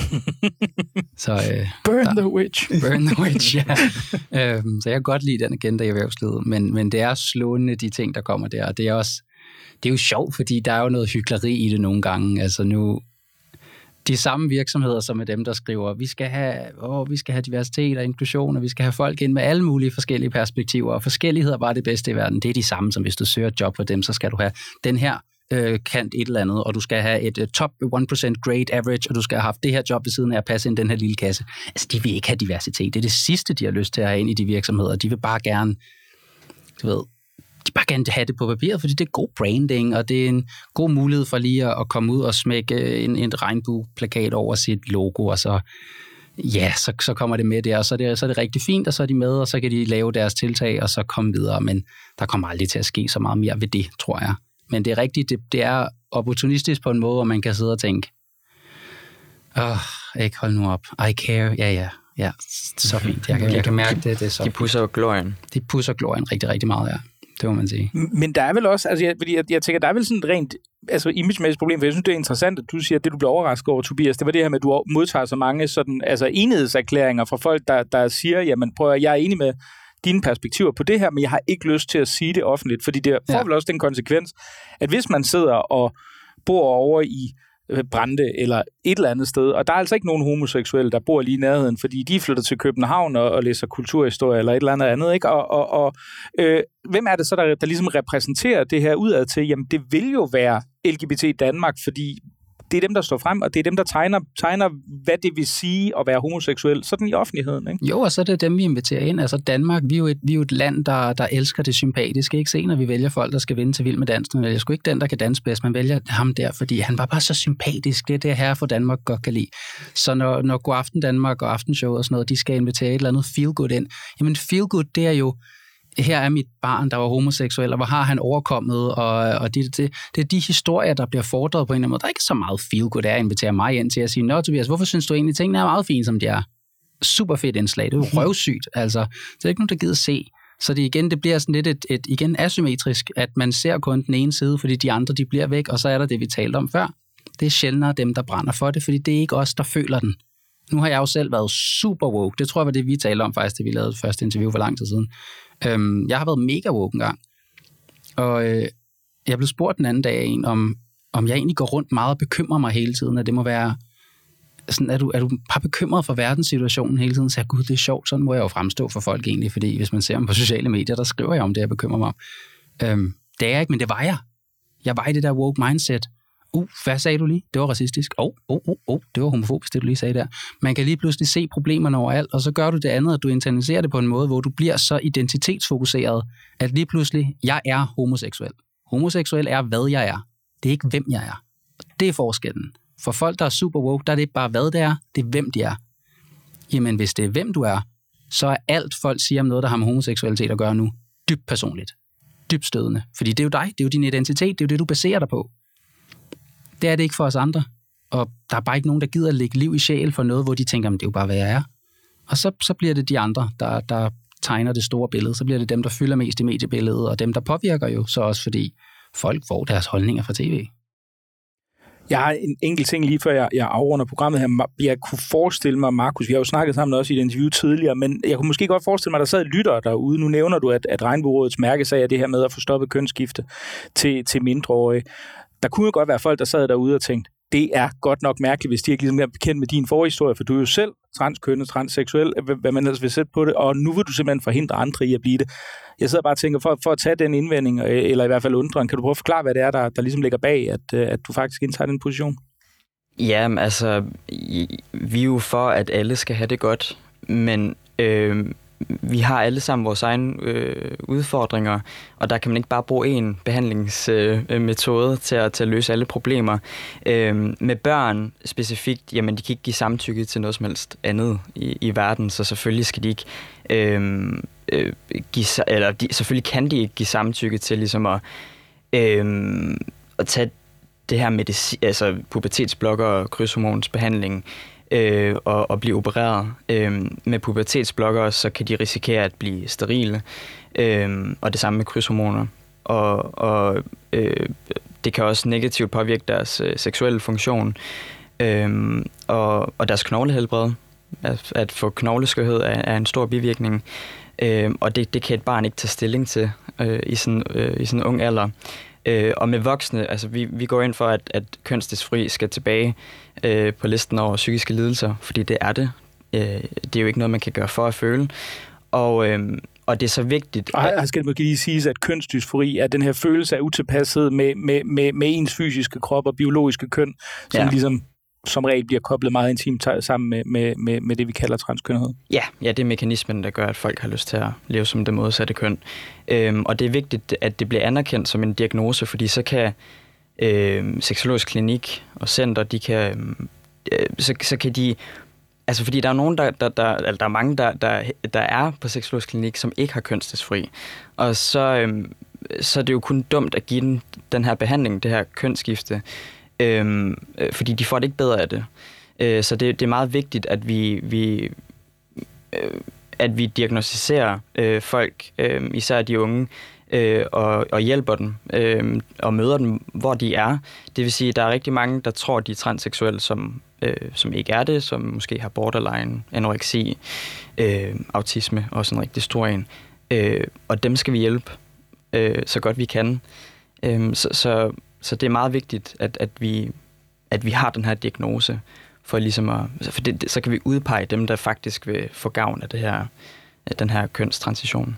Så, øh, burn der, the witch. Burn the witch, ja. øhm, så jeg kan godt lide den agenda i erhvervslivet, men, men det er slående, de ting, der kommer der. Og det er også, det er jo sjovt, fordi der er jo noget hykleri i det nogle gange. Altså nu, de samme virksomheder, som er dem, der skriver, vi skal have, åh, vi skal have diversitet og inklusion, og vi skal have folk ind med alle mulige forskellige perspektiver, og forskellighed er bare det bedste i verden. Det er de samme, som hvis du søger et job for dem, så skal du have den her øh, kant et eller andet, og du skal have et uh, top one percent grade average, og du skal have haft det her job ved siden af at passe ind i den her lille kasse. Altså, de vil ikke have diversitet. Det er det sidste, de har lyst til at have ind i de virksomheder. De vil bare gerne, du ved, de bare gerne have det på papiret, fordi det er god branding, og det er en god mulighed for lige at, at komme ud og smække en, en regnbueplakat over sit logo, og så, ja, så, så kommer det med der, og så er det, så er det rigtig fint, og så er de med, og så kan de lave deres tiltag, og så komme videre, men der kommer aldrig til at ske så meget mere ved det, tror jeg. Men det er rigtigt, det, det er opportunistisk på en måde, hvor man kan sidde og tænke, åh, oh, ikke hold nu op, I care, ja, ja, ja, så fint, jeg kan, jeg kan mærke det, det er så De pusser glorien. De pusser glorien rigtig, rigtig meget, ja. Det må man sige. Men der er vel også, altså jeg, fordi jeg, jeg tænker, der er vel sådan et rent altså image-mæssigt problem, for jeg synes, det er interessant, at du siger, at det, du bliver overrasket over, Tobias, det var det her med, at du modtager så mange sådan, altså enighedserklæringer fra folk, der, der siger, jamen prøv at, jeg er enig med dine perspektiver på det her, men jeg har ikke lyst til at sige det offentligt, fordi det får ja. vel også den konsekvens, at hvis man sidder og bor over i Brande eller et eller andet sted, og der er altså ikke nogen homoseksuelle, der bor lige i nærheden, fordi de flytter til København og, og læser kulturhistorie eller et eller andet andet, ikke? Og, og, og øh, hvem er det så, der, der ligesom repræsenterer det her udad til? Jamen, det vil jo være L G B T Danmark, fordi det er dem, der står frem, og det er dem, der tegner, tegner hvad det vil sige at være homoseksuel, sådan i offentligheden, ikke? Jo, og så er det dem, vi inviterer ind. Altså Danmark, vi er jo et, vi er jo et land, der, der elsker det sympatiske, ikke? Se, når vi vælger folk, der skal vinde til Vild med Dansen, vælger sgu ikke den, der kan danse bedst, man vælger ham der, fordi han var bare så sympatisk. Det er det her for Danmark godt kan lide. Så når, når Godaften Danmark og Aftenshowet og sådan noget, de skal invitere et eller andet feel good ind, jamen feel good, det er jo her er mit barn, der var homoseksuel, og hvor har han overkommet, og, og det, det, det er de historier, der bliver fordret på en eller anden måde. Der er ikke så meget feel good, at invitere mig ind til at sige, nå Tobias, hvorfor synes du egentlig, tingene er meget fine, som de er? Super fedt indslag, det er jo røvsygt, altså. Det er ikke nogen, der gider se. Så det igen, det bliver sådan lidt et, et igen asymmetrisk, at man ser kun den ene side, fordi de andre, de bliver væk, og så er der det, vi talte om før. Det er sjældnere dem, der brænder for det, fordi det er ikke os, der føler den. Nu har jeg jo selv været super woke. Det tror jeg var det, vi talte om faktisk, da vi lavede første interview for lang tid siden. Øhm, jeg har været mega woke en gang. Og øh, jeg blev spurgt den anden dag af en, om, om jeg egentlig går rundt meget og bekymrer mig hele tiden, at det må være sådan, er du, er du bare bekymret for verdenssituationen hele tiden? Så jeg, gud, det er sjovt, sådan må jeg jo fremstå for folk egentlig, fordi hvis man ser dem på sociale medier, der skriver jeg om det, jeg bekymrer mig om. Øhm, det er jeg ikke, men det var jeg. Jeg var i det der woke mindset. Uh, hvad sagde du lige? Det var racistisk. Åh, oh, oh, oh, oh, det var homofobisk, det du lige sagde der. Man kan lige pludselig se problemerne overalt, og så gør du det andet, at du internaliserer det på en måde, hvor du bliver så identitetsfokuseret, at lige pludselig, jeg er homoseksuel. Homoseksuel er, hvad jeg er. Det er ikke, hvem jeg er. Det er forskellen. For folk, der er super woke, der er det ikke bare, hvad det er, det er, hvem de er. Jamen, hvis det er, hvem du er, så er alt, folk siger om noget, der har med homoseksualitet at gøre nu, dybt personligt. Dybt stødende. Fordi det er jo dig, det er jo din identitet, det er jo det, du baserer dig på. Det er det ikke for os andre. Og der er bare ikke nogen, der gider at lægge liv i sjæl for noget, hvor de tænker, det er jo bare, hvad jeg er. Og så, så bliver det de andre, der, der tegner det store billede. Så bliver det dem, der fylder mest i mediebilledet, og dem, der påvirker jo så også, fordi folk får deres holdninger fra tv. Jeg har en enkelt ting lige før jeg, jeg afrunder programmet her. Jeg kunne forestille mig, Markus, vi har jo snakket sammen også i et interview tidligere, men jeg kunne måske godt forestille mig, at der sad lyttere derude. Nu nævner du, at, at Regnbuerådets mærkesag er det her med at få stoppet kønsskifte til, til mindreårige. Der kunne jo godt være folk, der sad derude og tænkte, det er godt nok mærkeligt, hvis de ikke ligesom er bekendt med din forhistorie, for du er jo selv transkønnet, transseksuel, hvad man ellers vil sætte på det, og nu vil du simpelthen forhindre andre i at blive det. Jeg sidder bare og tænker, for, for at tage den indvending, eller i hvert fald undren, kan du prøve at forklare, hvad det er, der, der ligesom ligger bag, at, at du faktisk indtager den position? Ja, altså, vi er jo for, at alle skal have det godt, men øh, vi har alle sammen vores egne øh, udfordringer, og der kan man ikke bare bruge en behandlingsmetode øh, til, at, til at løse alle problemer. Øh, med børn specifikt, jamen de kan ikke give samtykke til noget som helst andet i, i verden, så selvfølgelig skal de ikke øh, øh, give, eller de, selvfølgelig kan de ikke give samtykke til ligesom at, øh, at tage det her medicin, altså pubertetsblokker og krydshormonsbehandling, Øh, og, og blive opereret. Øh, med pubertetsblokkere, så kan de risikere at blive sterile, øh, og det samme med krydshormoner. Og, og øh, det kan også negativt påvirke deres øh, seksuelle funktion, øh, og, og deres knoglehelbred. At, at få knogleskørhed er, er en stor bivirkning, øh, og det, det kan et barn ikke tage stilling til øh, i sådan øh, i sådan en ung alder. Øh, og med voksne, altså vi, vi går ind for, at, at kønsdysfori skal tilbage øh, på listen over psykiske lidelser, fordi det er det. Øh, det er jo ikke noget, man kan gøre for at føle. Og, øh, og det er så vigtigt... Og her skal det måske lige siges, at kønsdysfori er den her følelse af utilpashed med, med, med, med ens fysiske krop og biologiske køn, som ja. ligesom som regel bliver koblet meget intimt sammen med, med, med, med det, vi kalder transkønnethed. Ja, ja, det er mekanismen, der gør, at folk har lyst til at leve som det modsatte køn. Øhm, og det er vigtigt, at det bliver anerkendt som en diagnose, fordi så kan øhm, Sexologisk Klinik og Center, de kan, øh, så, så kan de... Altså, fordi der er nogen, der, der, der, eller der er mange, der, der, der er på Sexologisk Klinik, som ikke har kønsdysfori. Og så, øhm, så er det jo kun dumt at give den, den her behandling, det her kønsskifte, Øhm, øh, fordi de får det ikke bedre af det. Øh, så det, det er meget vigtigt, at vi, vi, øh, at vi diagnostiserer øh, folk, øh, især de unge, øh, og, og hjælper dem, øh, og møder dem, hvor de er. Det vil sige, at der er rigtig mange, der tror, de er transseksuelle, som, øh, som ikke er det, som måske har borderline, anoreksi, øh, autisme, også en rigtig stor en. Øh, og dem skal vi hjælpe, øh, så godt vi kan. Øh, så, så Så det er meget vigtigt, at, at, vi, at vi har den her diagnose, for ligesom at, for det, så kan vi udpege dem, der faktisk vil få gavn af det her, af den her kønstransition.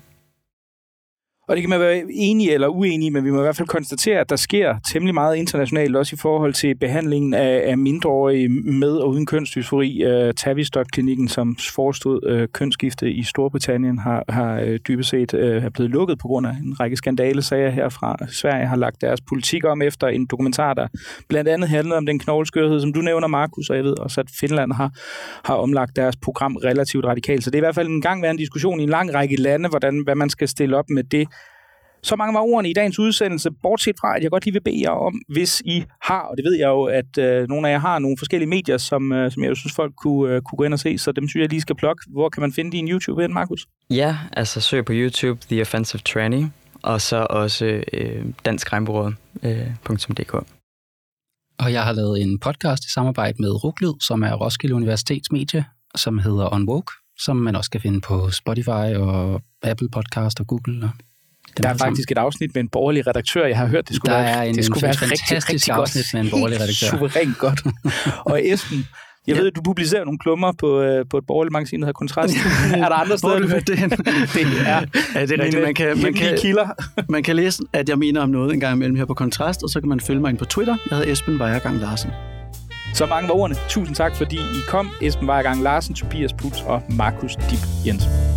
Og det kan man være enig eller uenig, men vi må i hvert fald konstatere, at der sker temmelig meget internationalt, også i forhold til behandlingen af, af mindreårige med og uden kønsdysfori. Uh, Tavistock-klinikken, som forestod uh, kønsskifte i Storbritannien, har, har uh, dybest set uh, er blevet lukket på grund af en række skandalesager herfra. Sverige har lagt deres politik om efter en dokumentar, der blandt andet handlede om den knogleskørhed, som du nævner, Markus, og jeg ved også, at Finland har, har omlagt deres program relativt radikalt. Så det er i hvert fald en gang været en diskussion i en lang række lande, hvordan, hvad man skal stille op med det. Så mange var ordene i dagens udsendelse, bortset fra, at jeg godt lige vil bede jer om, hvis I har, og det ved jeg jo, at øh, nogle af jer har nogle forskellige medier, som, øh, som jeg jo synes, folk kunne, øh, kunne gå ind og se, så dem synes jeg lige skal plukke. Hvor kan man finde din YouTube ind, Markus? Ja, altså søg på YouTube, The Offensive Tranny, og så også øh, dansk regnbueråd punktum d k. Og jeg har lavet en podcast i samarbejde med Ruglyd, som er Roskilde Universitets medie, som hedder Unwoke, som man også kan finde på Spotify og Apple Podcast og Google og der er faktisk et afsnit med en borgerlig redaktør. Jeg har hørt, det skulle der være, er en, det skulle en være fantastisk rigtig, rigtig afsnit med en borgerlig redaktør. Suverænt godt. Og Esben, jeg ja. ved, at du publicerer nogle klummer på, på et borgerligt magasin, der hedder Kontrast. Er der andre steder, du hørte det hen? Det er, ja, det er rigtigt. Man kan, man, kan, man kan læse, at jeg mener om noget en gang imellem her på Kontrast, og så kan man følge mig ind på Twitter. Jeg hedder Esben Weiergang Larsen. Så mange var ordene. Tusind tak, fordi I kom. Esben Weiergang Larsen, Tobias Puls og Markus Dib Jensen.